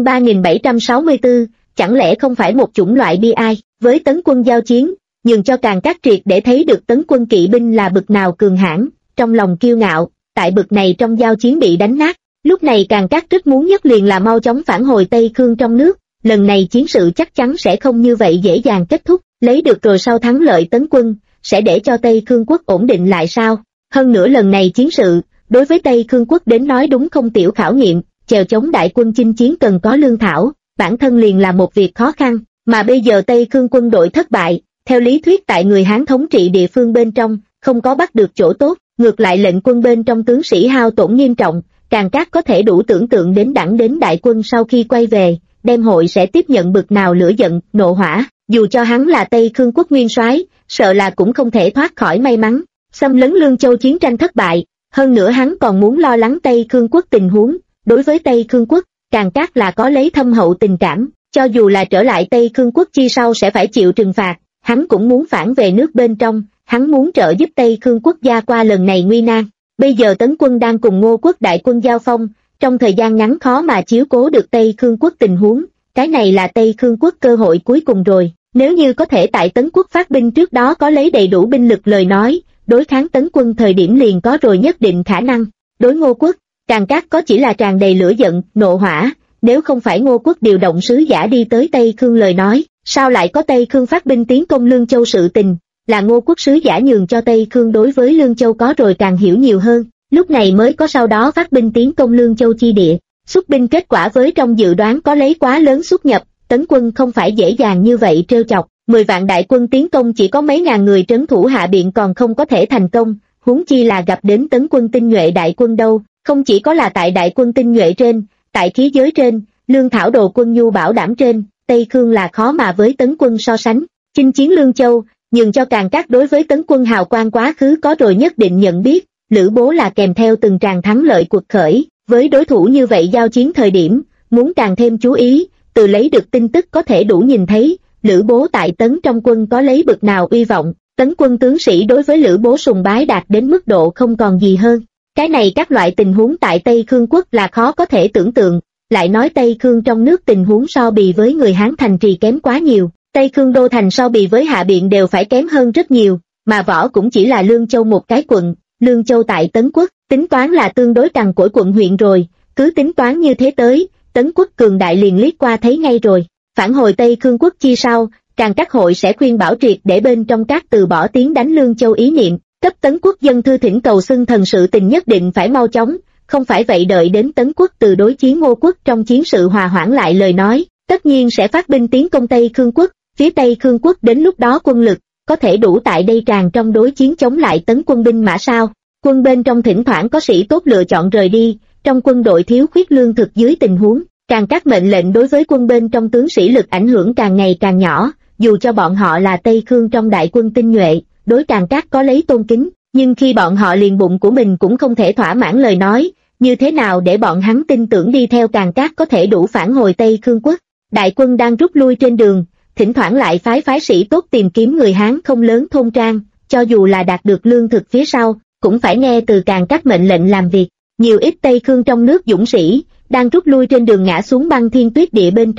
3764, chẳng lẽ không phải một chủng loại bi ai, với tấn quân giao chiến, nhường cho Càng Cắt triệt để thấy được tấn quân kỵ binh là bực nào cường hãn, trong lòng kiêu ngạo, tại bực này trong giao chiến bị đánh nát, lúc này Càng Cắt rất muốn nhất liền là mau chóng phản hồi Tây Khương trong nước, lần này chiến sự chắc chắn sẽ không như vậy dễ dàng kết thúc, lấy được rồi sau thắng lợi tấn quân, sẽ để cho Tây Khương quốc ổn định lại sao, hơn nữa lần này chiến sự, đối với Tây Khương quốc đến nói đúng không tiểu khảo nghiệm, chèo chống đại quân chinh chiến cần có lương thảo, bản thân liền là một việc khó khăn, mà bây giờ Tây Khương quân đội thất bại, theo lý thuyết tại người Hán thống trị địa phương bên trong, không có bắt được chỗ tốt, ngược lại lệnh quân bên trong tướng sĩ hao tổn nghiêm trọng, Càng Cắt có thể đủ tưởng tượng đến đẳng đến đại quân sau khi quay về, đem hội sẽ tiếp nhận bực nào lửa giận, nộ hỏa, dù cho hắn là Tây Khương quốc nguyên soái, sợ là cũng không thể thoát khỏi may mắn, xâm lấn Lương Châu chiến tranh thất bại, hơn nữa hắn còn muốn lo lắng Tây Khương quốc tình huống, đối với Tây Khương quốc, Càng Cắt là có lấy thâm hậu tình cảm, cho dù là trở lại Tây Khương quốc chi sau sẽ phải chịu trừng phạt, hắn cũng muốn phản về nước bên trong, hắn muốn trợ giúp Tây Khương quốc gia qua lần này nguy nan. Bây giờ tấn quân đang cùng Ngô quốc đại quân giao phong, trong thời gian ngắn khó mà chiếu cố được Tây Khương quốc tình huống, cái này là Tây Khương quốc cơ hội cuối cùng rồi, nếu như có thể tại tấn quốc phát binh trước đó có lấy đầy đủ binh lực lời nói, đối kháng tấn quân thời điểm liền có rồi nhất định khả năng. Đối Ngô quốc, Càng Cắt có chỉ là tràn đầy lửa giận, nộ hỏa, nếu không phải Ngô quốc điều động sứ giả đi tới Tây Khương lời nói, sao lại có Tây Khương phát binh tiến công Lương Châu sự tình, là Ngô quốc sứ giả nhường cho Tây Khương đối với Lương Châu có rồi càng hiểu nhiều hơn, lúc này mới có sau đó phát binh tiến công Lương Châu chi địa, xuất binh kết quả với trong dự đoán có lấy quá lớn xuất nhập, tấn quân không phải dễ dàng như vậy trêu chọc, 10 vạn đại quân tiến công chỉ có mấy ngàn người trấn thủ hạ biện còn không có thể thành công, huống chi là gặp đến tấn quân tinh nhuệ đại quân đâu, không chỉ có là tại đại quân tinh nhuệ trên, tại khí giới trên, lương thảo đồ quân nhu bảo đảm trên, Tây Khương là khó mà với tấn quân so sánh, chinh chiến Lương Châu, nhường cho Càng Cắt đối với tấn quân hào quang quá khứ có rồi nhất định nhận biết, Lữ Bố là kèm theo từng tràng thắng lợi cuộc khởi, với đối thủ như vậy giao chiến thời điểm, muốn càng thêm chú ý, từ lấy được tin tức có thể đủ nhìn thấy, Lữ Bố tại tấn trong quân có lấy bực nào uy vọng, tấn quân tướng sĩ đối với Lữ Bố sùng bái đạt đến mức độ không còn gì hơn. Cái này các loại tình huống tại Tây Khương quốc là khó có thể tưởng tượng, lại nói Tây Khương trong nước tình huống so bì với người Hán thành trì kém quá nhiều, Tây Khương đô thành so bì với Hạ Biện đều phải kém hơn rất nhiều, mà Võ cũng chỉ là Lương Châu một cái quận, Lương Châu tại Tấn quốc, tính toán là tương đối cằn cỗi quận huyện rồi, cứ tính toán như thế tới, Tấn quốc cường đại liền liếc qua thấy ngay rồi, phản hồi Tây Khương quốc chi sau, Càng Cắt hội sẽ khuyên bảo triệt để bên trong các từ bỏ tiếng đánh Lương Châu ý niệm, cấp Tấn quốc dân thư thỉnh cầu xưng thần sự tình nhất định phải mau chóng, không phải vậy đợi đến Tấn quốc từ đối chiến Ngô quốc trong chiến sự hòa hoãn lại lời nói, tất nhiên sẽ phát binh tiến công Tây Khương quốc, phía Tây Khương quốc đến lúc đó quân lực, có thể đủ tại đây tràn trong đối chiến chống lại Tấn quân binh mã sao, quân bên trong thỉnh thoảng có sĩ tốt lựa chọn rời đi, trong quân đội thiếu khuyết lương thực dưới tình huống, Càng Cắt mệnh lệnh đối với quân bên trong tướng sĩ lực ảnh hưởng càng ngày càng nhỏ, dù cho bọn họ là Tây Khương trong đại quân tinh nhuệ, đối Càng Cắt có lấy tôn kính, nhưng khi bọn họ liền bụng của mình cũng không thể thỏa mãn lời nói, như thế nào để bọn hắn tin tưởng đi theo Càng Cắt có thể đủ phản hồi Tây Khương quốc. Đại quân đang rút lui trên đường, thỉnh thoảng lại phái sĩ tốt tìm kiếm người Hán không lớn thôn trang, cho dù là đạt được lương thực phía sau, cũng phải nghe từ Càng Cắt mệnh lệnh làm việc. Nhiều ít Tây Khương trong nước dũng sĩ, đang rút lui trên đường ngã xuống băng thiên tuyết địa bên trong,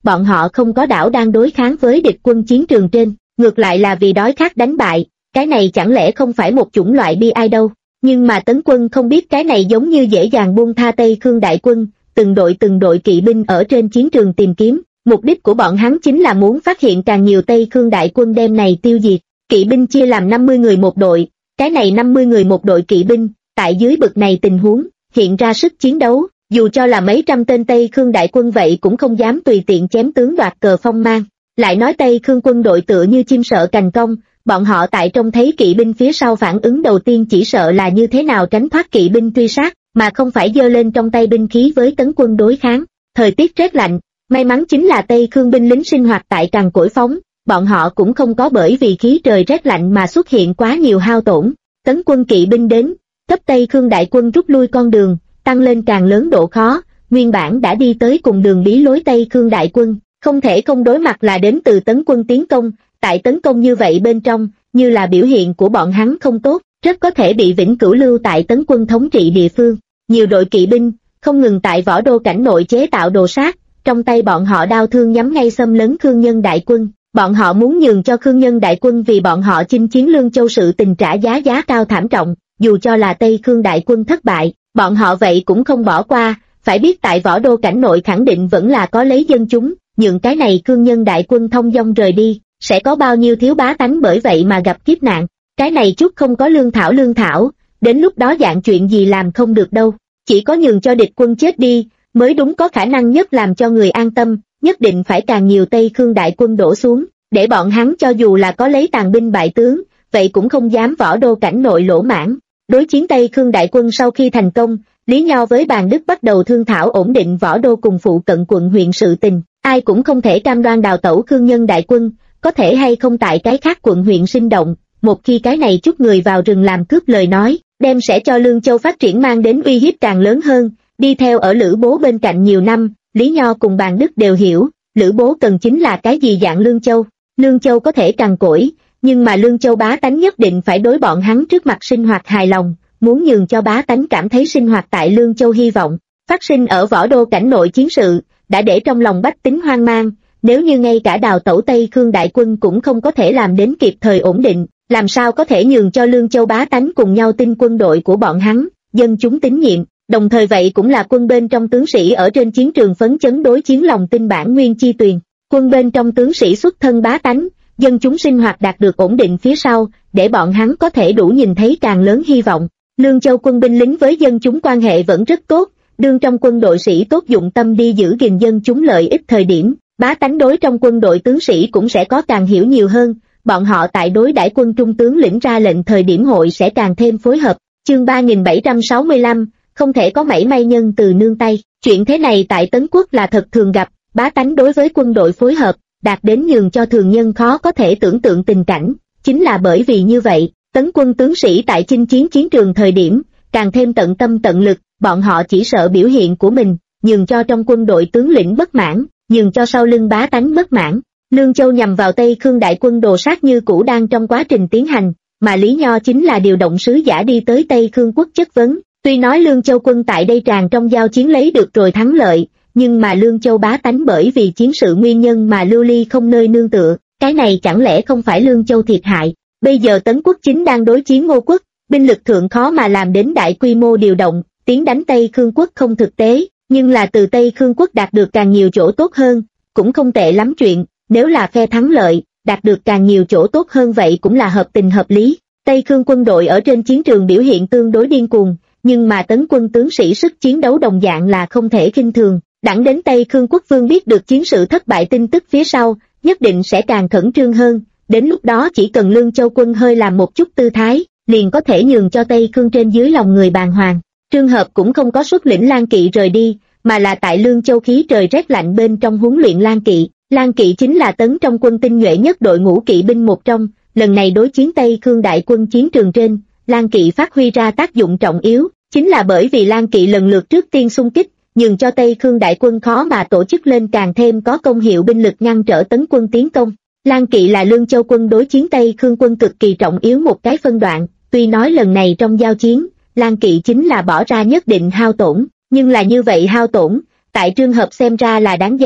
bọn họ không có đảo đang đối kháng với địch quân chiến trường trên, ngược lại là vì đói khát đánh bại, cái này chẳng lẽ không phải một chủng loại bi ai đâu. Nhưng mà Tấn quân không biết cái này giống như dễ dàng buông tha Tây Khương đại quân, từng đội kỵ binh ở trên chiến trường tìm kiếm, mục đích của bọn hắn chính là muốn phát hiện càng nhiều Tây Khương đại quân đem này tiêu diệt. Kỵ binh chia làm 50 người một đội, cái này 50 người một đội kỵ binh, tại dưới bực này tình huống, hiện ra sức chiến đấu, dù cho là mấy trăm tên Tây Khương đại quân vậy cũng không dám tùy tiện chém tướng đoạt cờ phong mang. Lại nói Tây Khương quân đội tựa như chim sợ cành cong, bọn họ tại trông thấy kỵ binh phía sau phản ứng đầu tiên chỉ sợ là như thế nào tránh thoát kỵ binh truy sát, mà không phải giơ lên trong tay binh khí với Tấn quân đối kháng. Thời tiết rét lạnh, may mắn chính là Tây Khương binh lính sinh hoạt tại cằn cỗi phóng, bọn họ cũng không có bởi vì khí trời rét lạnh mà xuất hiện quá nhiều hao tổn. Tấn quân kỵ binh đến, cấp Tây Khương đại quân rút lui con đường, tăng lên càng lớn độ khó, nguyên bản đã đi tới cùng đường bí lối Tây Khương đại quân, không thể không đối mặt là đến từ Tấn quân tiến công, tại tấn công như vậy bên trong, như là biểu hiện của bọn hắn không tốt, rất có thể bị vĩnh cửu lưu tại Tấn quân thống trị địa phương. Nhiều đội kỵ binh, không ngừng tại võ đô cảnh nội chế tạo đồ sát, trong tay bọn họ đao thương nhắm ngay xâm lấn Khương Nhân đại quân, bọn họ muốn nhường cho Khương Nhân đại quân vì bọn họ chinh chiến Lương Châu sự tình trả giá cao thảm trọng, dù cho là Tây Khương đại quân thất bại, bọn họ vậy cũng không bỏ qua, phải biết tại võ đô cảnh nội khẳng định vẫn là có lấy dân chúng, nhượng cái này Khương Nhân đại quân thông dong rời đi, sẽ có bao nhiêu thiếu bá tánh bởi vậy mà gặp kiếp nạn, cái này chút không có lương thảo, đến lúc đó dạng chuyện gì làm không được đâu, chỉ có nhường cho địch quân chết đi, mới đúng có khả năng nhất làm cho người an tâm, nhất định phải càng nhiều Tây Khương đại quân đổ xuống, để bọn hắn cho dù là có lấy tàn binh bại tướng, vậy cũng không dám võ đô cảnh nội lỗ mãn. Đối chiến Tây Khương đại quân sau khi thành công, Lý Nho với Bàn Đức bắt đầu thương thảo ổn định võ đô cùng phụ cận quận huyện sự tình, ai cũng không thể cam đoan đào tẩu Khương Nhân đại quân, có thể hay không tại cái khác quận huyện sinh động, một khi cái này chút người vào rừng làm cướp lời nói, đem sẽ cho Lương Châu phát triển mang đến uy hiếp càng lớn hơn. Đi theo ở Lữ Bố bên cạnh nhiều năm, Lý Nho cùng Bàn Đức đều hiểu, Lữ Bố cần chính là cái gì dạng Lương Châu. Lương Châu có thể cằn cỗi, nhưng mà Lương Châu bá tánh nhất định phải đối bọn hắn trước mặt sinh hoạt hài lòng, muốn nhường cho bá tánh cảm thấy sinh hoạt tại Lương Châu hy vọng. Phát sinh ở võ đô cảnh nội chiến sự, đã để trong lòng bách tính hoang mang, nếu như ngay cả đào tẩu Tây Khương đại quân cũng không có thể làm đến kịp thời ổn định, làm sao có thể nhường cho Lương Châu bá tánh cùng nhau tin quân đội của bọn hắn, dân chúng tín nhiệm. Đồng thời vậy cũng là quân bên trong tướng sĩ ở trên chiến trường phấn chấn đối chiến lòng tin bản nguyên chi tuyền. Quân bên trong tướng sĩ xuất thân bá tánh, dân chúng sinh hoạt đạt được ổn định phía sau, để bọn hắn có thể đủ nhìn thấy càng lớn hy vọng. Lương Châu quân binh lính với dân chúng quan hệ vẫn rất tốt, đương trong quân đội sĩ tốt dụng tâm đi giữ gìn dân chúng lợi ích thời điểm, bá tánh đối trong quân đội tướng sĩ cũng sẽ có càng hiểu nhiều hơn, bọn họ tại đối đãi quân trung tướng lĩnh ra lệnh thời điểm hội sẽ càng thêm phối hợp. Chương 3765, không thể có mảy may nhân từ nương tay. Chuyện thế này tại Tấn Quốc là thật thường gặp, bá tánh đối với quân đội phối hợp, đạt đến nhường cho thường nhân khó có thể tưởng tượng tình cảnh. Chính là bởi vì như vậy, Tấn quân tướng sĩ tại chinh chiến chiến trường thời điểm, càng thêm tận tâm tận lực, bọn họ chỉ sợ biểu hiện của mình, nhường cho trong quân đội tướng lĩnh bất mãn, nhường cho sau lưng bá tánh bất mãn. Lương Châu nhằm vào Tây Khương đại quân đồ sát như cũ đang trong quá trình tiến hành, mà Lý Nho chính là điều động sứ giả đi tới Tây Khương quốc chất vấn. Tuy nói Lương Châu quân tại đây tràn trong giao chiến lấy được rồi thắng lợi, nhưng mà Lương Châu bá tánh bởi vì chiến sự nguyên nhân mà lưu ly không nơi nương tựa, cái này chẳng lẽ không phải Lương Châu thiệt hại. Bây giờ Tấn quốc chính đang đối chiến Ngô quốc, binh lực thượng khó mà làm đến đại quy mô điều động, tiến đánh Tây Khương quốc không thực tế, nhưng là từ Tây Khương quốc đạt được càng nhiều chỗ tốt hơn, cũng không tệ lắm chuyện, nếu là phe thắng lợi, đạt được càng nhiều chỗ tốt hơn vậy cũng là hợp tình hợp lý. Tây Khương quân đội ở trên chiến trường biểu hiện tương đối điên cuồng, nhưng mà Tấn quân tướng sĩ sức chiến đấu đồng dạng là không thể khinh thường. Đẳng đến Tây Khương quốc vương biết được chiến sự thất bại tin tức phía sau, nhất định sẽ càng khẩn trương hơn, đến lúc đó chỉ cần Lương Châu quân hơi làm một chút tư thái, liền có thể nhường cho Tây Khương trên dưới lòng người bàng hoàng. Trường hợp cũng không có xuất lĩnh Lan Kỵ rời đi, mà là tại Lương Châu khí trời rét lạnh bên trong huấn luyện Lan Kỵ. Lan Kỵ chính là Tấn trong quân tinh nhuệ nhất đội ngũ kỵ binh một trong, lần này đối chiến Tây Khương đại quân chiến trường trên, Lan Kỵ phát huy ra tác dụng trọng yếu, chính là bởi vì Lan Kỵ lần lượt trước tiên xung kích, nhường cho Tây Khương đại quân khó mà tổ chức lên càng thêm có công hiệu binh lực ngăn trở Tấn quân tiến công. Lan Kỵ là Lương Châu quân đối chiến Tây Khương quân cực kỳ trọng yếu một cái phân đoạn, tuy nói lần này trong giao chiến, Lan Kỵ chính là bỏ ra nhất định hao tổn, nhưng là như vậy hao tổn, tại trường hợp xem ra là đáng giá,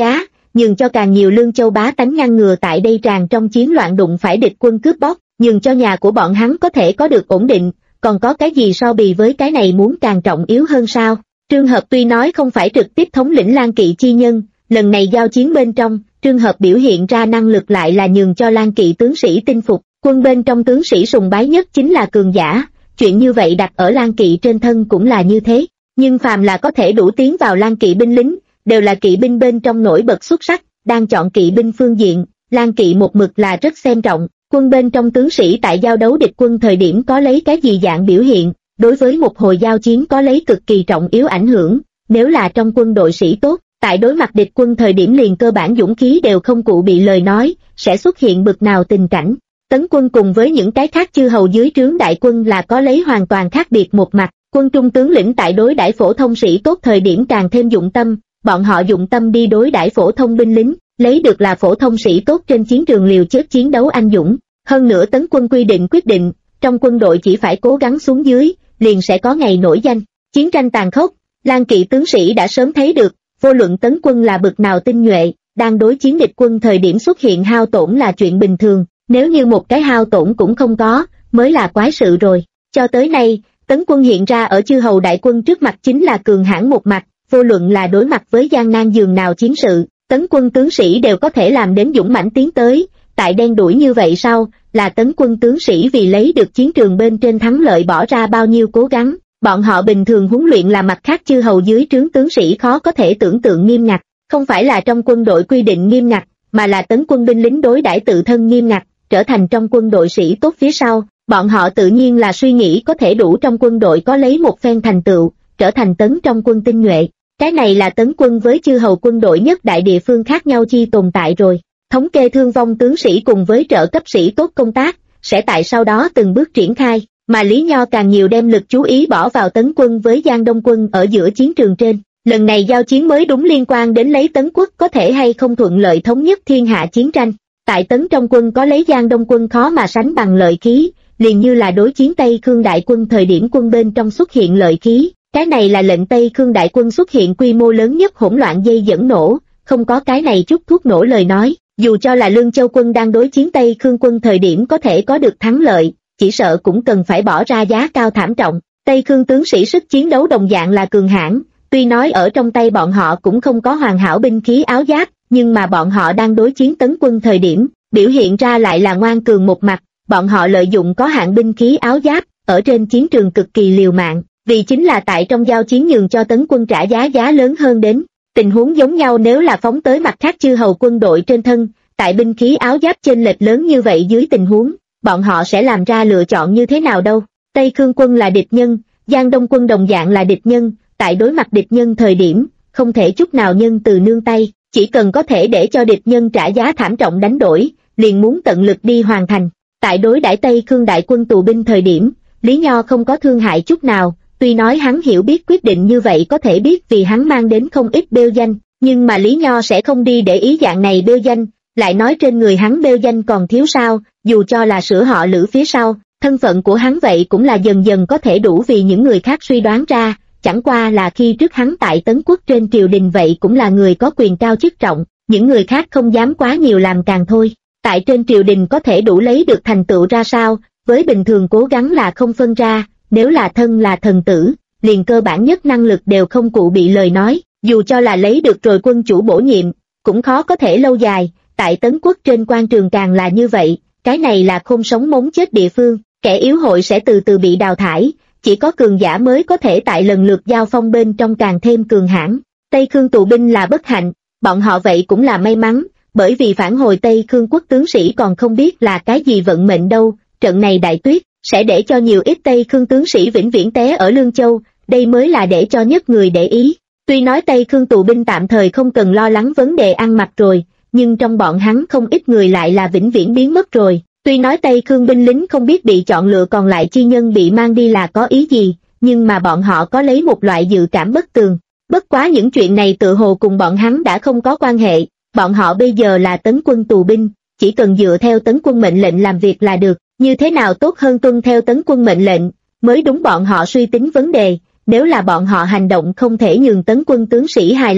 nhường cho càng nhiều Lương Châu bá tánh ngăn ngừa tại đây tràn trong chiến loạn đụng phải địch quân cướp bóc, nhường cho nhà của bọn hắn có thể có được ổn định, còn có cái gì so bì với cái này muốn càng trọng yếu hơn sao? Trương Hợp tuy nói không phải trực tiếp thống lĩnh Lan Kỵ chi nhân, lần này giao chiến bên trong, Trương Hợp biểu hiện ra năng lực lại là nhường cho Lan Kỵ tướng sĩ tin phục, quân bên trong tướng sĩ sùng bái nhất chính là cường giả, chuyện như vậy đặt ở Lan Kỵ trên thân cũng là như thế, nhưng phàm là có thể đủ tiến vào Lan Kỵ binh lính, đều là kỵ binh bên trong nổi bật xuất sắc, đang chọn kỵ binh phương diện, Lan Kỵ một mực là rất xem trọng, quân bên trong tướng sĩ tại giao đấu địch quân thời điểm có lấy cái gì dạng biểu hiện, đối với một hồi giao chiến có lấy cực kỳ trọng yếu ảnh hưởng, nếu là trong quân đội sĩ tốt, tại đối mặt địch quân thời điểm liền cơ bản dũng khí đều không cụ bị lời nói, sẽ xuất hiện bực nào tình cảnh. Tấn quân cùng với những cái khác chư hầu dưới trướng đại quân là có lấy hoàn toàn khác biệt một mặt, quân trung tướng lĩnh tại đối đãi phổ thông sĩ tốt thời điểm càng thêm dụng tâm, bọn họ dụng tâm đi đối đãi phổ thông binh lính, lấy được là phổ thông sĩ tốt trên chiến trường liều chết chiến đấu anh dũng. Hơn nữa tấn quân quy định quyết định, trong quân đội chỉ phải cố gắng xuống dưới, liền sẽ có ngày nổi danh. Chiến tranh tàn khốc, Lan Kỵ tướng sĩ đã sớm thấy được, vô luận tấn quân là bực nào tinh nhuệ, đang đối chiến địch quân thời điểm xuất hiện hao tổn là chuyện bình thường, nếu như một cái hao tổn cũng không có, mới là quái sự rồi. Cho tới nay, tấn quân hiện ra ở chư hầu đại quân trước mặt chính là cường hãn một mặt, vô luận là đối mặt với gian nan giường nào chiến sự, tấn quân tướng sĩ đều có thể làm đến dũng mãnh tiến tới, tại đen đuổi như vậy sau, là tấn quân tướng sĩ vì lấy được chiến trường bên trên thắng lợi bỏ ra bao nhiêu cố gắng, bọn họ bình thường huấn luyện là mặt khác chư hầu dưới trướng tướng sĩ khó có thể tưởng tượng nghiêm ngặt, không phải là trong quân đội quy định nghiêm ngặt, mà là tấn quân binh lính đối đãi tự thân nghiêm ngặt, trở thành trong quân đội sĩ tốt phía sau, bọn họ tự nhiên là suy nghĩ có thể đủ trong quân đội có lấy một phen thành tựu, trở thành tấn trong quân tinh nhuệ. Cái này là tấn quân với chư hầu quân đội nhất đại địa phương khác nhau chi tồn tại rồi. Thống kê thương vong tướng sĩ cùng với trợ cấp sĩ tốt công tác, sẽ tại sau đó từng bước triển khai, mà Lý Nho càng nhiều đem lực chú ý bỏ vào tấn quân với Giang Đông quân ở giữa chiến trường trên. Lần này giao chiến mới đúng liên quan đến lấy tấn quốc có thể hay không thuận lợi thống nhất thiên hạ chiến tranh. Tại tấn trong quân có lấy Giang Đông quân khó mà sánh bằng lợi khí, liền như là đối chiến Tây Khương đại quân thời điểm quân bên trong xuất hiện lợi khí. Cái này là lệnh Tây Khương đại quân xuất hiện quy mô lớn nhất hỗn loạn dây dẫn nổ, không có cái này chút thuốc nổ lời nói, dù cho là Lương Châu quân đang đối chiến Tây Khương quân thời điểm có thể có được thắng lợi, chỉ sợ cũng cần phải bỏ ra giá cao thảm trọng. Tây Khương tướng sĩ sức chiến đấu đồng dạng là cường hãn, tuy nói ở trong tay bọn họ cũng không có hoàn hảo binh khí áo giáp, nhưng mà bọn họ đang đối chiến tấn quân thời điểm, biểu hiện ra lại là ngoan cường một mặt, bọn họ lợi dụng có hạn binh khí áo giáp, ở trên chiến trường cực kỳ liều mạng. Vì chính là tại trong giao chiến nhường cho tấn quân trả giá lớn hơn đến, tình huống giống nhau nếu là phóng tới mặt khác chư hầu quân đội trên thân, tại binh khí áo giáp chênh lệch lớn như vậy dưới tình huống, bọn họ sẽ làm ra lựa chọn như thế nào đâu. Tây Khương quân là địch nhân, Giang Đông quân đồng dạng là địch nhân, tại đối mặt địch nhân thời điểm, không thể chút nào nhân từ nương tay, chỉ cần có thể để cho địch nhân trả giá thảm trọng đánh đổi, liền muốn tận lực đi hoàn thành. Tại đối đãi Tây Khương đại quân tù binh thời điểm, Lý Nho không có thương hại chút nào. Tuy nói hắn hiểu biết quyết định như vậy có thể biết vì hắn mang đến không ít bêu danh, nhưng mà Lý Nho sẽ không đi để ý dạng này bêu danh, lại nói trên người hắn bêu danh còn thiếu sao, dù cho là sửa họ Lữ phía sau, thân phận của hắn vậy cũng là dần dần có thể đủ vì những người khác suy đoán ra, chẳng qua là khi trước hắn tại Tấn quốc trên triều đình vậy cũng là người có quyền cao chức trọng, những người khác không dám quá nhiều làm càng thôi, tại trên triều đình có thể đủ lấy được thành tựu ra sao, với bình thường cố gắng là không phân ra. Nếu là thân là thần tử, liền cơ bản nhất năng lực đều không cụ bị lời nói, dù cho là lấy được rồi quân chủ bổ nhiệm, cũng khó có thể lâu dài, tại Tấn quốc trên quan trường càng là như vậy, cái này là không sống mống chết địa phương, kẻ yếu hội sẽ từ từ bị đào thải, chỉ có cường giả mới có thể tại lần lượt giao phong bên trong càng thêm cường hãn. Tây Khương tù binh là bất hạnh, bọn họ vậy cũng là may mắn, bởi vì phản hồi Tây Khương quốc tướng sĩ còn không biết là cái gì vận mệnh đâu, trận này đại tuyết sẽ để cho nhiều ít Tây Khương tướng sĩ vĩnh viễn té ở Lương Châu, đây mới là để cho nhất người để ý. Tuy nói Tây Khương tù binh tạm thời không cần lo lắng vấn đề ăn mặc rồi, nhưng trong bọn hắn không ít người lại là vĩnh viễn biến mất rồi. Tuy nói Tây Khương binh lính không biết bị chọn lựa còn lại chi nhân bị mang đi là có ý gì, nhưng mà bọn họ có lấy một loại dự cảm bất tường. Bất quá những chuyện này tự hồ cùng bọn hắn đã không có quan hệ, bọn họ bây giờ là Tấn quân tù binh, chỉ cần dựa theo Tấn quân mệnh lệnh làm việc là được. Như thế nào tốt hơn tuân theo Tấn quân mệnh lệnh, mới đúng bọn họ suy tính vấn đề, nếu là bọn họ hành động không thể nhường Tấn quân tướng sĩ hài lòng,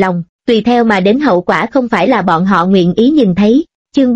tùy theo mà đến hậu quả không phải là bọn họ nguyện ý nhìn thấy. Chương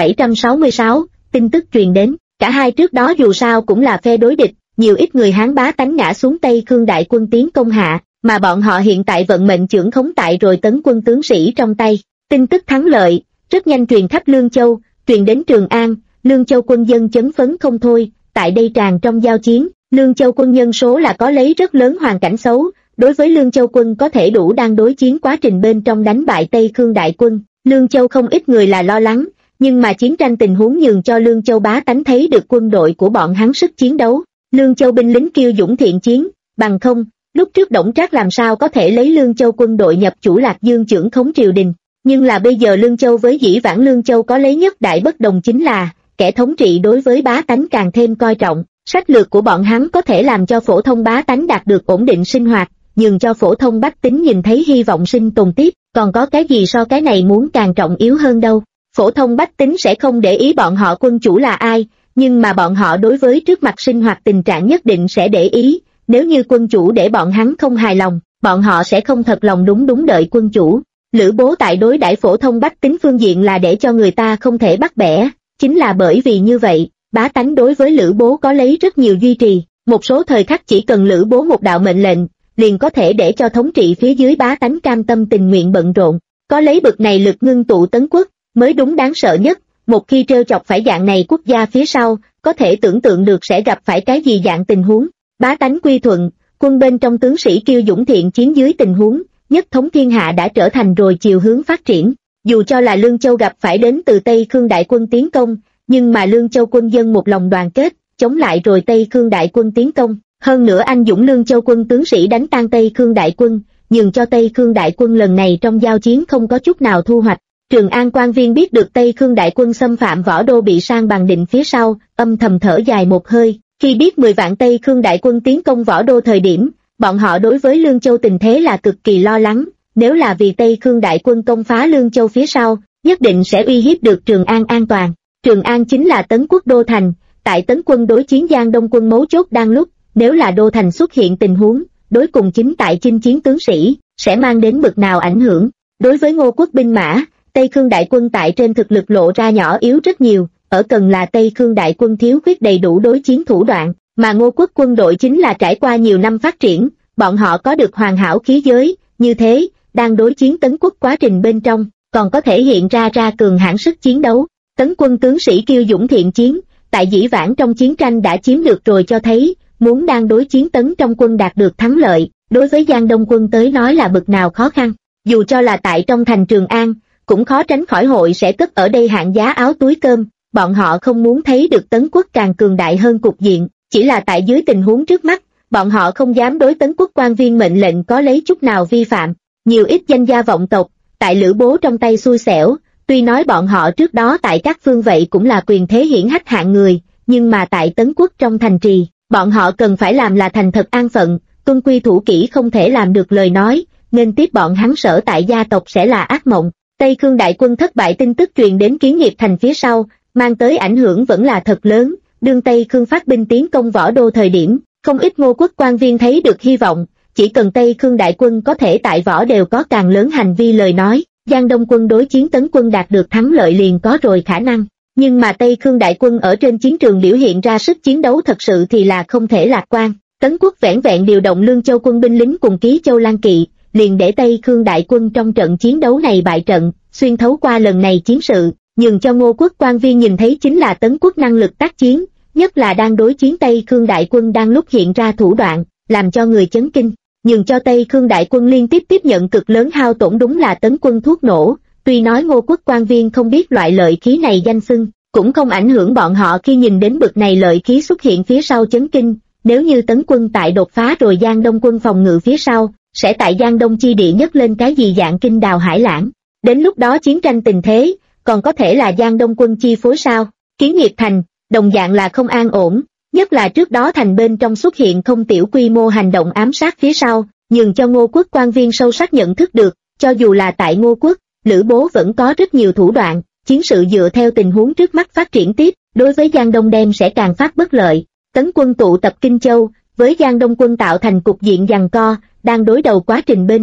3766, tin tức truyền đến, cả hai trước đó dù sao cũng là phe đối địch, nhiều ít người Hán bá tánh ngã xuống Tây Khương đại quân tiến công hạ, mà bọn họ hiện tại vận mệnh trưởng khống tại rồi Tấn quân tướng sĩ trong tay. Tin tức thắng lợi, rất nhanh truyền khắp Lương Châu, truyền đến Trường An, Lương Châu quân dân chấn phấn không thôi, tại đây tràn trong giao chiến, Lương Châu quân nhân số là có lấy rất lớn hoàn cảnh xấu, đối với Lương Châu quân có thể đủ đang đối chiến quá trình bên trong đánh bại Tây Khương đại quân, Lương Châu không ít người là lo lắng, nhưng mà chiến tranh tình huống nhường cho Lương Châu bá tánh thấy được quân đội của bọn hắn sức chiến đấu, Lương Châu binh lính kiêu dũng thiện chiến, bằng không, lúc trước Đổng Trác làm sao có thể lấy Lương Châu quân đội nhập chủ Lạc Dương chưởng khống triều đình, nhưng là bây giờ Lương Châu với dĩ vãng Lương Châu có lấy nhất đại bất đồng chính là, kẻ thống trị đối với bá tánh càng thêm coi trọng, sách lược của bọn hắn có thể làm cho phổ thông bá tánh đạt được ổn định sinh hoạt, nhường cho phổ thông bách tính nhìn thấy hy vọng sinh tồn tiếp, còn có cái gì so cái này muốn càng trọng yếu hơn đâu. Phổ thông bách tính sẽ không để ý bọn họ quân chủ là ai, nhưng mà bọn họ đối với trước mặt sinh hoạt tình trạng nhất định sẽ để ý, nếu như quân chủ để bọn hắn không hài lòng, bọn họ sẽ không thật lòng đúng đợi quân chủ. Lữ Bố tại đối đãi phổ thông bách tính phương diện là để cho người ta không thể bắt bẻ, chính là bởi vì như vậy, bá tánh đối với Lữ Bố có lấy rất nhiều duy trì, một số thời khắc chỉ cần Lữ Bố một đạo mệnh lệnh, liền có thể để cho thống trị phía dưới bá tánh cam tâm tình nguyện bận rộn, có lấy bực này lực ngưng tụ tấn quốc, mới đúng đáng sợ nhất, một khi trêu chọc phải dạng này quốc gia phía sau, có thể tưởng tượng được sẽ gặp phải cái gì dạng tình huống, bá tánh quy thuận, quân bên trong tướng sĩ kiêu dũng thiện chiến dưới tình huống, nhất thống thiên hạ đã trở thành rồi chiều hướng phát triển, dù cho là Lương Châu gặp phải đến từ Tây Khương đại quân tiến công, nhưng mà Lương Châu quân dân một lòng đoàn kết, chống lại rồi Tây Khương đại quân tiến công, hơn nữa anh dũng Lương Châu quân tướng sĩ đánh tan Tây Khương đại quân, nhường cho Tây Khương đại quân lần này trong giao chiến không có chút nào thu hoạch. Trường An quan viên biết được Tây Khương đại quân xâm phạm Võ Đô bị sang bằng định phía sau, âm thầm thở dài một hơi, khi biết 10 vạn Tây Khương đại quân tiến công Võ Đô thời điểm, bọn họ đối với Lương Châu tình thế là cực kỳ lo lắng, nếu là vì Tây Khương đại quân công phá Lương Châu phía sau, nhất định sẽ uy hiếp được Trường An an toàn. Trường An chính là Tấn quốc đô thành, tại Tấn quân đối chiến Giang Đông quân mấu chốt đang lúc, nếu là đô thành xuất hiện tình huống, đối cùng chính tại chinh chiến tướng sĩ, sẽ mang đến bực nào ảnh hưởng. Đối với Ngô quốc binh mã, Tây Khương đại quân tại trên thực lực lộ ra nhỏ yếu rất nhiều, ở cần là Tây Khương đại quân thiếu khuyết đầy đủ đối chiến thủ đoạn, mà Ngô quốc quân đội chính là trải qua nhiều năm phát triển, bọn họ có được hoàn hảo khí giới, như thế, đang đối chiến Tấn quốc quá trình bên trong, còn có thể hiện ra cường hãn sức chiến đấu. Tấn quân tướng sĩ kiêu dũng thiện chiến, tại dĩ vãng trong chiến tranh đã chiếm được rồi cho thấy, muốn đang đối chiến Tấn trong quân đạt được thắng lợi, đối với Giang Đông quân tới nói là bực nào khó khăn, dù cho là tại trong thành Trường An, cũng khó tránh khỏi hội sẽ cất ở đây hạng giá áo túi cơm, bọn họ không muốn thấy được Tấn quốc càng cường đại hơn cục diện, chỉ là tại dưới tình huống trước mắt, bọn họ không dám đối Tấn quốc quan viên mệnh lệnh có lấy chút nào vi phạm, nhiều ít danh gia vọng tộc, tại Lữ Bố trong tay xui xẻo, tuy nói bọn họ trước đó tại các phương vậy cũng là quyền thế hiển hách hạng người, nhưng mà tại Tấn quốc trong thành trì, bọn họ cần phải làm là thành thật an phận, tuân quy thủ kỹ không thể làm được lời nói, nên tiếp bọn hắn sở tại gia tộc sẽ là ác mộng. Tây Khương đại quân thất bại tin tức truyền đến Kiến Nghiệp thành phía sau, mang tới ảnh hưởng vẫn là thật lớn, đương Tây Khương phát binh tiến công Võ Đô thời điểm, không ít Ngô quốc quan viên thấy được hy vọng, chỉ cần Tây Khương đại quân có thể tại Võ đều có càng lớn hành vi lời nói, Giang Đông quân đối chiến Tấn quân đạt được thắng lợi liền có rồi khả năng, nhưng mà Tây Khương đại quân ở trên chiến trường biểu hiện ra sức chiến đấu thật sự thì là không thể lạc quan, Tấn quốc vẻn vẹn điều động Lương Châu quân binh lính cùng Ký Châu Lan Kỵ, liền để Tây Khương đại quân trong trận chiến đấu này bại trận, xuyên thấu qua lần này chiến sự, nhường cho Ngô quốc quan viên nhìn thấy chính là Tấn quốc năng lực tác chiến, nhất là đang đối chiến Tây Khương đại quân đang lúc hiện ra thủ đoạn, làm cho người chấn kinh, nhường cho Tây Khương đại quân liên tiếp tiếp nhận cực lớn hao tổn đúng là Tấn quân thuốc nổ, tuy nói Ngô quốc quan viên không biết loại lợi khí này danh xưng, cũng không ảnh hưởng bọn họ khi nhìn đến bực này lợi khí xuất hiện phía sau chấn kinh, nếu như Tấn quân tại đột phá rồi Giang Đông quân phòng ngự phía sau, sẽ tại Giang Đông chi địa nhất lên cái gì dạng kinh đào hải lãng. Đến lúc đó chiến tranh tình thế, còn có thể là Giang Đông quân chi phối sao? Kiến Nghiệp thành, đồng dạng là không an ổn, nhất là trước đó thành bên trong xuất hiện không tiểu quy mô hành động ám sát phía sau, nhường cho Ngô quốc quan viên sâu sắc nhận thức được, cho dù là tại Ngô quốc, Lữ Bố vẫn có rất nhiều thủ đoạn, chiến sự dựa theo tình huống trước mắt phát triển tiếp, đối với Giang Đông đem sẽ càng phát bất lợi. Tấn quân tụ tập Kinh Châu, với Giang Đông quân tạo thành cục diện giằng co, đang đối đầu quá trình bên trong,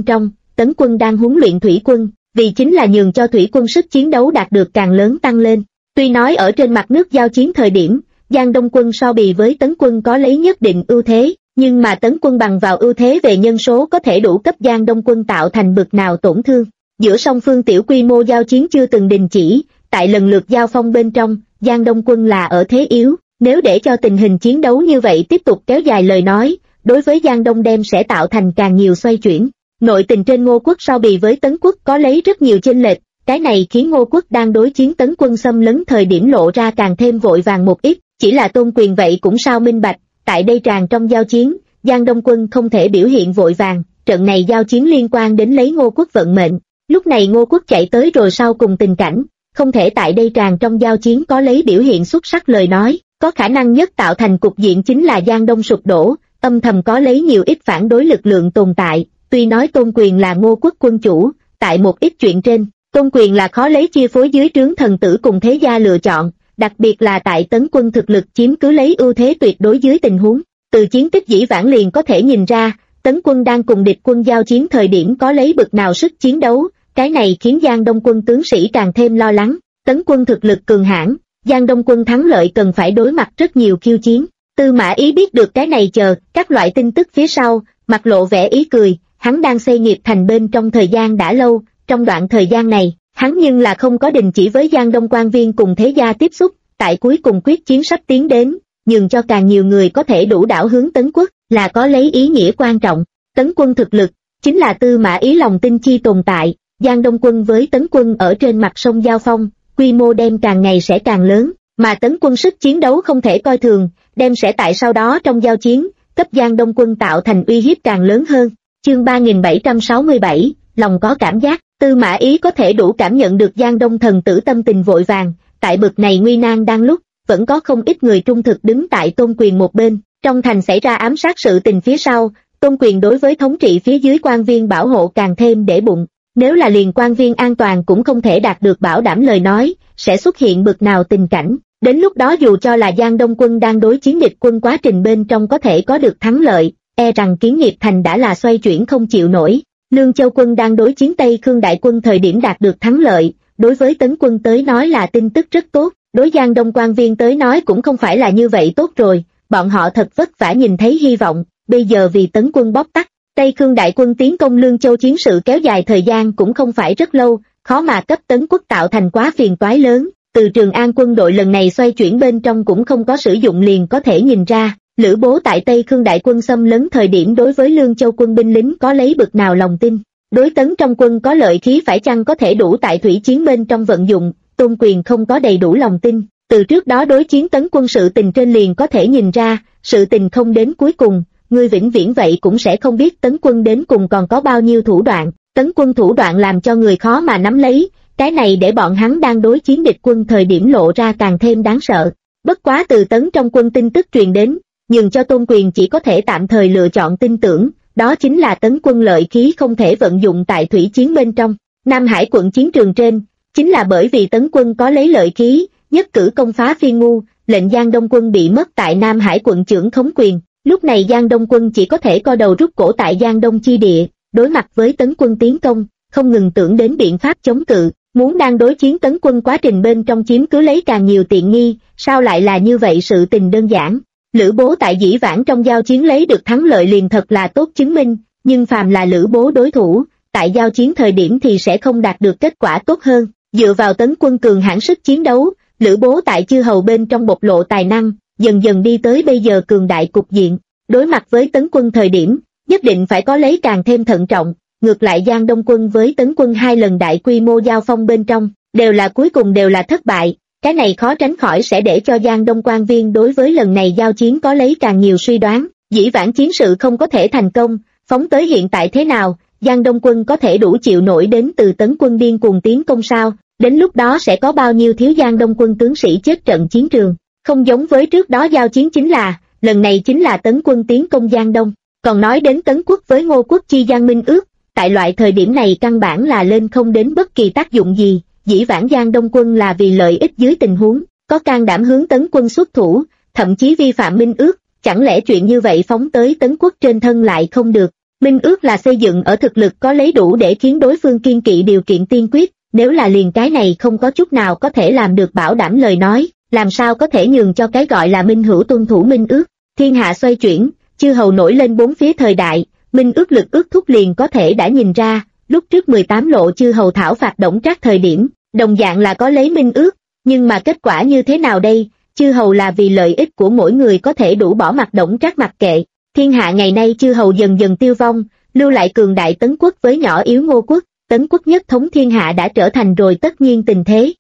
Tấn quân đang huấn luyện thủy quân, vì chính là nhường cho thủy quân sức chiến đấu đạt được càng lớn tăng lên. Tuy nói ở trên mặt nước giao chiến thời điểm, Giang Đông quân so bì với Tấn quân có lấy nhất định ưu thế, nhưng mà Tấn quân bằng vào ưu thế về nhân số có thể đủ cấp Giang Đông quân tạo thành bực nào tổn thương. Giữa song phương tiểu quy mô giao chiến chưa từng đình chỉ, tại lần lượt giao phong bên trong, Giang Đông quân là ở thế yếu, nếu để cho tình hình chiến đấu như vậy tiếp tục kéo dài lời nói, đối với Giang Đông đem sẽ tạo thành càng nhiều xoay chuyển. Nội tình trên Ngô quốc so bì với Tấn quốc có lấy rất nhiều chênh lệch, cái này khiến Ngô quốc đang đối chiến Tấn quân xâm lấn thời điểm lộ ra càng thêm vội vàng một ít, chỉ là Tôn Quyền vậy cũng sao minh bạch, tại đây tràn trong giao chiến, Giang Đông quân không thể biểu hiện vội vàng, trận này giao chiến liên quan đến lấy Ngô quốc vận mệnh, lúc này Ngô quốc chạy tới rồi sau cùng tình cảnh, không thể tại đây tràn trong giao chiến có lấy biểu hiện xuất sắc lời nói, có khả năng nhất tạo thành cục diện chính là Giang Đông sụp đổ, âm thầm có lấy nhiều ít phản đối lực lượng tồn tại. Tuy nói Tôn Quyền là Ngô quốc quân chủ, tại một ít chuyện trên, Tôn Quyền là khó lấy chi phối dưới trướng thần tử cùng thế gia lựa chọn, đặc biệt là tại Tấn quân thực lực chiếm cứ lấy ưu thế tuyệt đối dưới tình huống. Từ chiến tích dĩ vãng liền có thể nhìn ra, Tấn quân đang cùng địch quân giao chiến thời điểm có lấy bực nào sức chiến đấu, cái này khiến Giang Đông quân tướng sĩ càng thêm lo lắng. Tấn quân thực lực cường hãn, Giang Đông quân thắng lợi cần phải đối mặt rất nhiều khiêu chiến. Tư Mã Ý biết được cái này chờ các loại tin tức phía sau, mặt lộ vẻ ý cười. Hắn đang xây nghiệp thành bên trong thời gian đã lâu, trong đoạn thời gian này, hắn nhưng là không có đình chỉ với Giang Đông quan viên cùng thế gia tiếp xúc, tại cuối cùng quyết chiến sắp tiến đến, nhường cho càng nhiều người có thể đủ đảo hướng Tấn quốc, là có lấy ý nghĩa quan trọng. Tấn quân thực lực, chính là Tư Mã Ý lòng tin chi tồn tại, Giang Đông quân với Tấn quân ở trên mặt sông giao phong, quy mô đem càng ngày sẽ càng lớn, mà Tấn quân sức chiến đấu không thể coi thường, đem sẽ tại sau đó trong giao chiến, cấp Giang Đông quân tạo thành uy hiếp càng lớn hơn. Chương 3767, lòng có cảm giác, Tư Mã Ý có thể đủ cảm nhận được Giang Đông thần tử tâm tình vội vàng, tại bực này nguy nan đang lúc, vẫn có không ít người trung thực đứng tại Tôn Quyền một bên, trong thành xảy ra ám sát sự tình phía sau, Tôn Quyền đối với thống trị phía dưới quan viên bảo hộ càng thêm để bụng, nếu là liền quan viên an toàn cũng không thể đạt được bảo đảm lời nói, sẽ xuất hiện bực nào tình cảnh, đến lúc đó dù cho là Giang Đông quân đang đối chiến địch quân quá trình bên trong có thể có được thắng lợi, e rằng Kiến Nghiệp thành đã là xoay chuyển không chịu nổi. Lương Châu quân đang đối chiến Tây Khương đại quân thời điểm đạt được thắng lợi, đối với Tấn quân tới nói là tin tức rất tốt, đối Giang Đông quan viên tới nói cũng không phải là như vậy tốt rồi, bọn họ thật vất vả nhìn thấy hy vọng, bây giờ vì Tấn quân bóc tắt, Tây Khương đại quân tiến công Lương Châu chiến sự kéo dài thời gian cũng không phải rất lâu, khó mà cấp Tấn quốc tạo thành quá phiền toái lớn, từ Trường An quân đội lần này xoay chuyển bên trong cũng không có sử dụng liền có thể nhìn ra. Lữ Bố tại Tây Khương đại quân xâm lấn thời điểm đối với Lương Châu quân binh lính có lấy bực nào lòng tin, đối Tấn trong quân có lợi khí phải chăng có thể đủ tại thủy chiến bên trong vận dụng, Tôn Quyền không có đầy đủ lòng tin, từ trước đó đối chiến Tấn quân sự tình trên liền có thể nhìn ra, sự tình không đến cuối cùng, ngươi vĩnh viễn vậy cũng sẽ không biết Tấn quân đến cùng còn có bao nhiêu thủ đoạn, Tấn quân thủ đoạn làm cho người khó mà nắm lấy, cái này để bọn hắn đang đối chiến địch quân thời điểm lộ ra càng thêm đáng sợ. Bất quá từ Tấn trong quân tin tức truyền đến, nhưng cho Tôn Quyền chỉ có thể tạm thời lựa chọn tin tưởng, đó chính là Tấn quân lợi khí không thể vận dụng tại thủy chiến bên trong. Nam Hải quận chiến trường trên, chính là bởi vì Tấn quân có lấy lợi khí, nhất cử công phá Phiên Ngu, lệnh Giang Đông quân bị mất tại Nam Hải quận trưởng thống quyền. Lúc này Giang Đông quân chỉ có thể co đầu rút cổ tại Giang Đông chi địa, đối mặt với Tấn quân tiến công, không ngừng tưởng đến biện pháp chống cự, muốn đang đối chiến Tấn quân quá trình bên trong chiếm cứ lấy càng nhiều tiện nghi, sao lại là như vậy sự tình đơn giản. Lữ Bố tại dĩ vãng trong giao chiến lấy được thắng lợi liền thật là tốt chứng minh, nhưng phàm là Lữ Bố đối thủ, tại giao chiến thời điểm thì sẽ không đạt được kết quả tốt hơn. Dựa vào Tấn quân cường hãn sức chiến đấu, Lữ Bố tại chư hầu bên trong bộc lộ tài năng, dần dần đi tới bây giờ cường đại cục diện. Đối mặt với Tấn quân thời điểm, nhất định phải có lấy càng thêm thận trọng, ngược lại Giang Đông quân với Tấn quân 2 lần đại quy mô giao phong bên trong, cuối cùng đều là thất bại. Cái này khó tránh khỏi sẽ để cho Giang Đông quan viên đối với lần này giao chiến có lấy càng nhiều suy đoán, dĩ vãng chiến sự không có thể thành công, phóng tới hiện tại thế nào, Giang Đông quân có thể đủ chịu nổi đến từ Tấn quân điên cuồng tiến công sao, đến lúc đó sẽ có bao nhiêu thiếu Giang Đông quân tướng sĩ chết trận chiến trường, không giống với trước đó giao chiến chính là, lần này chính là Tấn quân tiến công Giang Đông, còn nói đến Tấn quốc với Ngô quốc chi Giang Minh ước, tại loại thời điểm này căn bản là lên không đến bất kỳ tác dụng gì. Dĩ vãng Giang Đông quân là vì lợi ích dưới tình huống, có can đảm hướng Tấn quân xuất thủ, thậm chí vi phạm minh ước, chẳng lẽ chuyện như vậy phóng tới Tấn quốc trên thân lại không được. Minh ước là xây dựng ở thực lực có lấy đủ để khiến đối phương kiêng kỵ điều kiện tiên quyết, nếu là liền cái này không có chút nào có thể làm được bảo đảm lời nói, làm sao có thể nhường cho cái gọi là minh hữu tuân thủ minh ước. Thiên hạ xoay chuyển, chư hầu nổi lên bốn phía thời đại, minh ước lực ước thúc liền có thể đã nhìn ra, lúc trước 18 lộ chư hầu thảo phạt Đổng Trác thời điểm, đồng dạng là có lấy minh ước, nhưng mà kết quả như thế nào đây? Chư hầu là vì lợi ích của mỗi người có thể đủ bỏ mặt Đổng Trác mặc kệ. Thiên hạ ngày nay chư hầu dần dần tiêu vong, lưu lại cường đại Tấn quốc với nhỏ yếu Ngô quốc, Tấn quốc nhất thống thiên hạ đã trở thành rồi tất nhiên tình thế.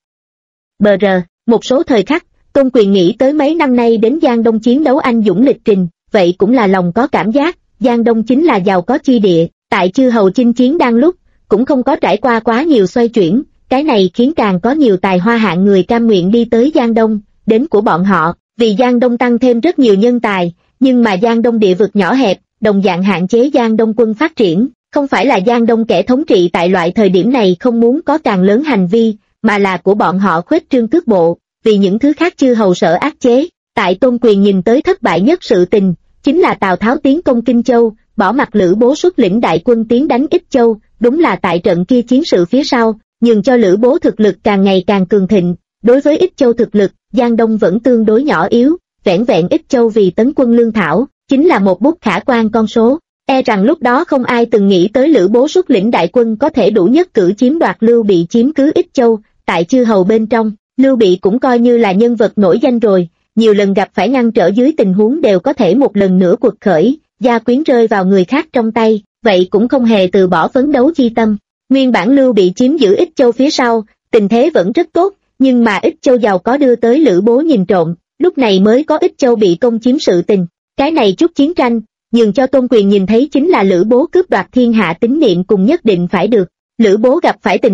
BR, một số thời khắc, Tôn Quyền nghĩ tới mấy năm nay đến Giang Đông chiến đấu anh dũng lịch trình, vậy cũng là lòng có cảm giác, Giang Đông chính là giàu có chi địa, tại chư hầu chinh chiến đang lúc, cũng không có trải qua quá nhiều xoay chuyển, cái này khiến càng có nhiều tài hoa hạng người cam nguyện đi tới Giang Đông, đến của bọn họ, vì Giang Đông tăng thêm rất nhiều nhân tài, nhưng mà Giang Đông địa vực nhỏ hẹp, đồng dạng hạn chế Giang Đông quân phát triển, không phải là Giang Đông kẻ thống trị tại loại thời điểm này không muốn có càng lớn hành vi, mà là của bọn họ khuếch trương cước bộ, vì những thứ khác chư hầu sở áp chế. Tại Tôn Quyền nhìn tới thất bại nhất sự tình, chính là Tào Tháo tiến công Kinh Châu, bỏ mặc Lữ Bố xuất lĩnh đại quân tiến đánh Ích Châu, đúng là tại trận kia chiến sự phía sau, nhường cho Lữ Bố thực lực càng ngày càng cường thịnh. Đối với Ích Châu thực lực, Giang Đông vẫn tương đối nhỏ yếu, vẻn vẹn Ích Châu vì tấn quân lương thảo, chính là một bút khả quan con số. E rằng lúc đó không ai từng nghĩ tới Lữ Bố xuất lĩnh đại quân có thể đủ nhất cử chiếm đoạt Lưu Bị chiếm cứ Ích Châu. Tại chư hầu bên trong, Lưu Bị cũng coi như là nhân vật nổi danh rồi, nhiều lần gặp phải ngăn trở dưới tình huống đều có thể một lần nữa quật khởi, gia quyến rơi vào người khác trong tay, vậy cũng không hề từ bỏ phấn đấu chi tâm. Nguyên bản Lưu Bị chiếm giữ Ích Châu phía sau, tình thế vẫn rất tốt, nhưng mà Ích Châu giàu có đưa tới Lữ Bố nhìn trộm, lúc này mới có Ích Châu bị công chiếm sự tình. Cái này chút chiến tranh, nhường cho Tôn Quyền nhìn thấy chính là Lữ Bố cướp đoạt thiên hạ tín niệm cùng nhất định phải được. Lữ Bố gặp phải tình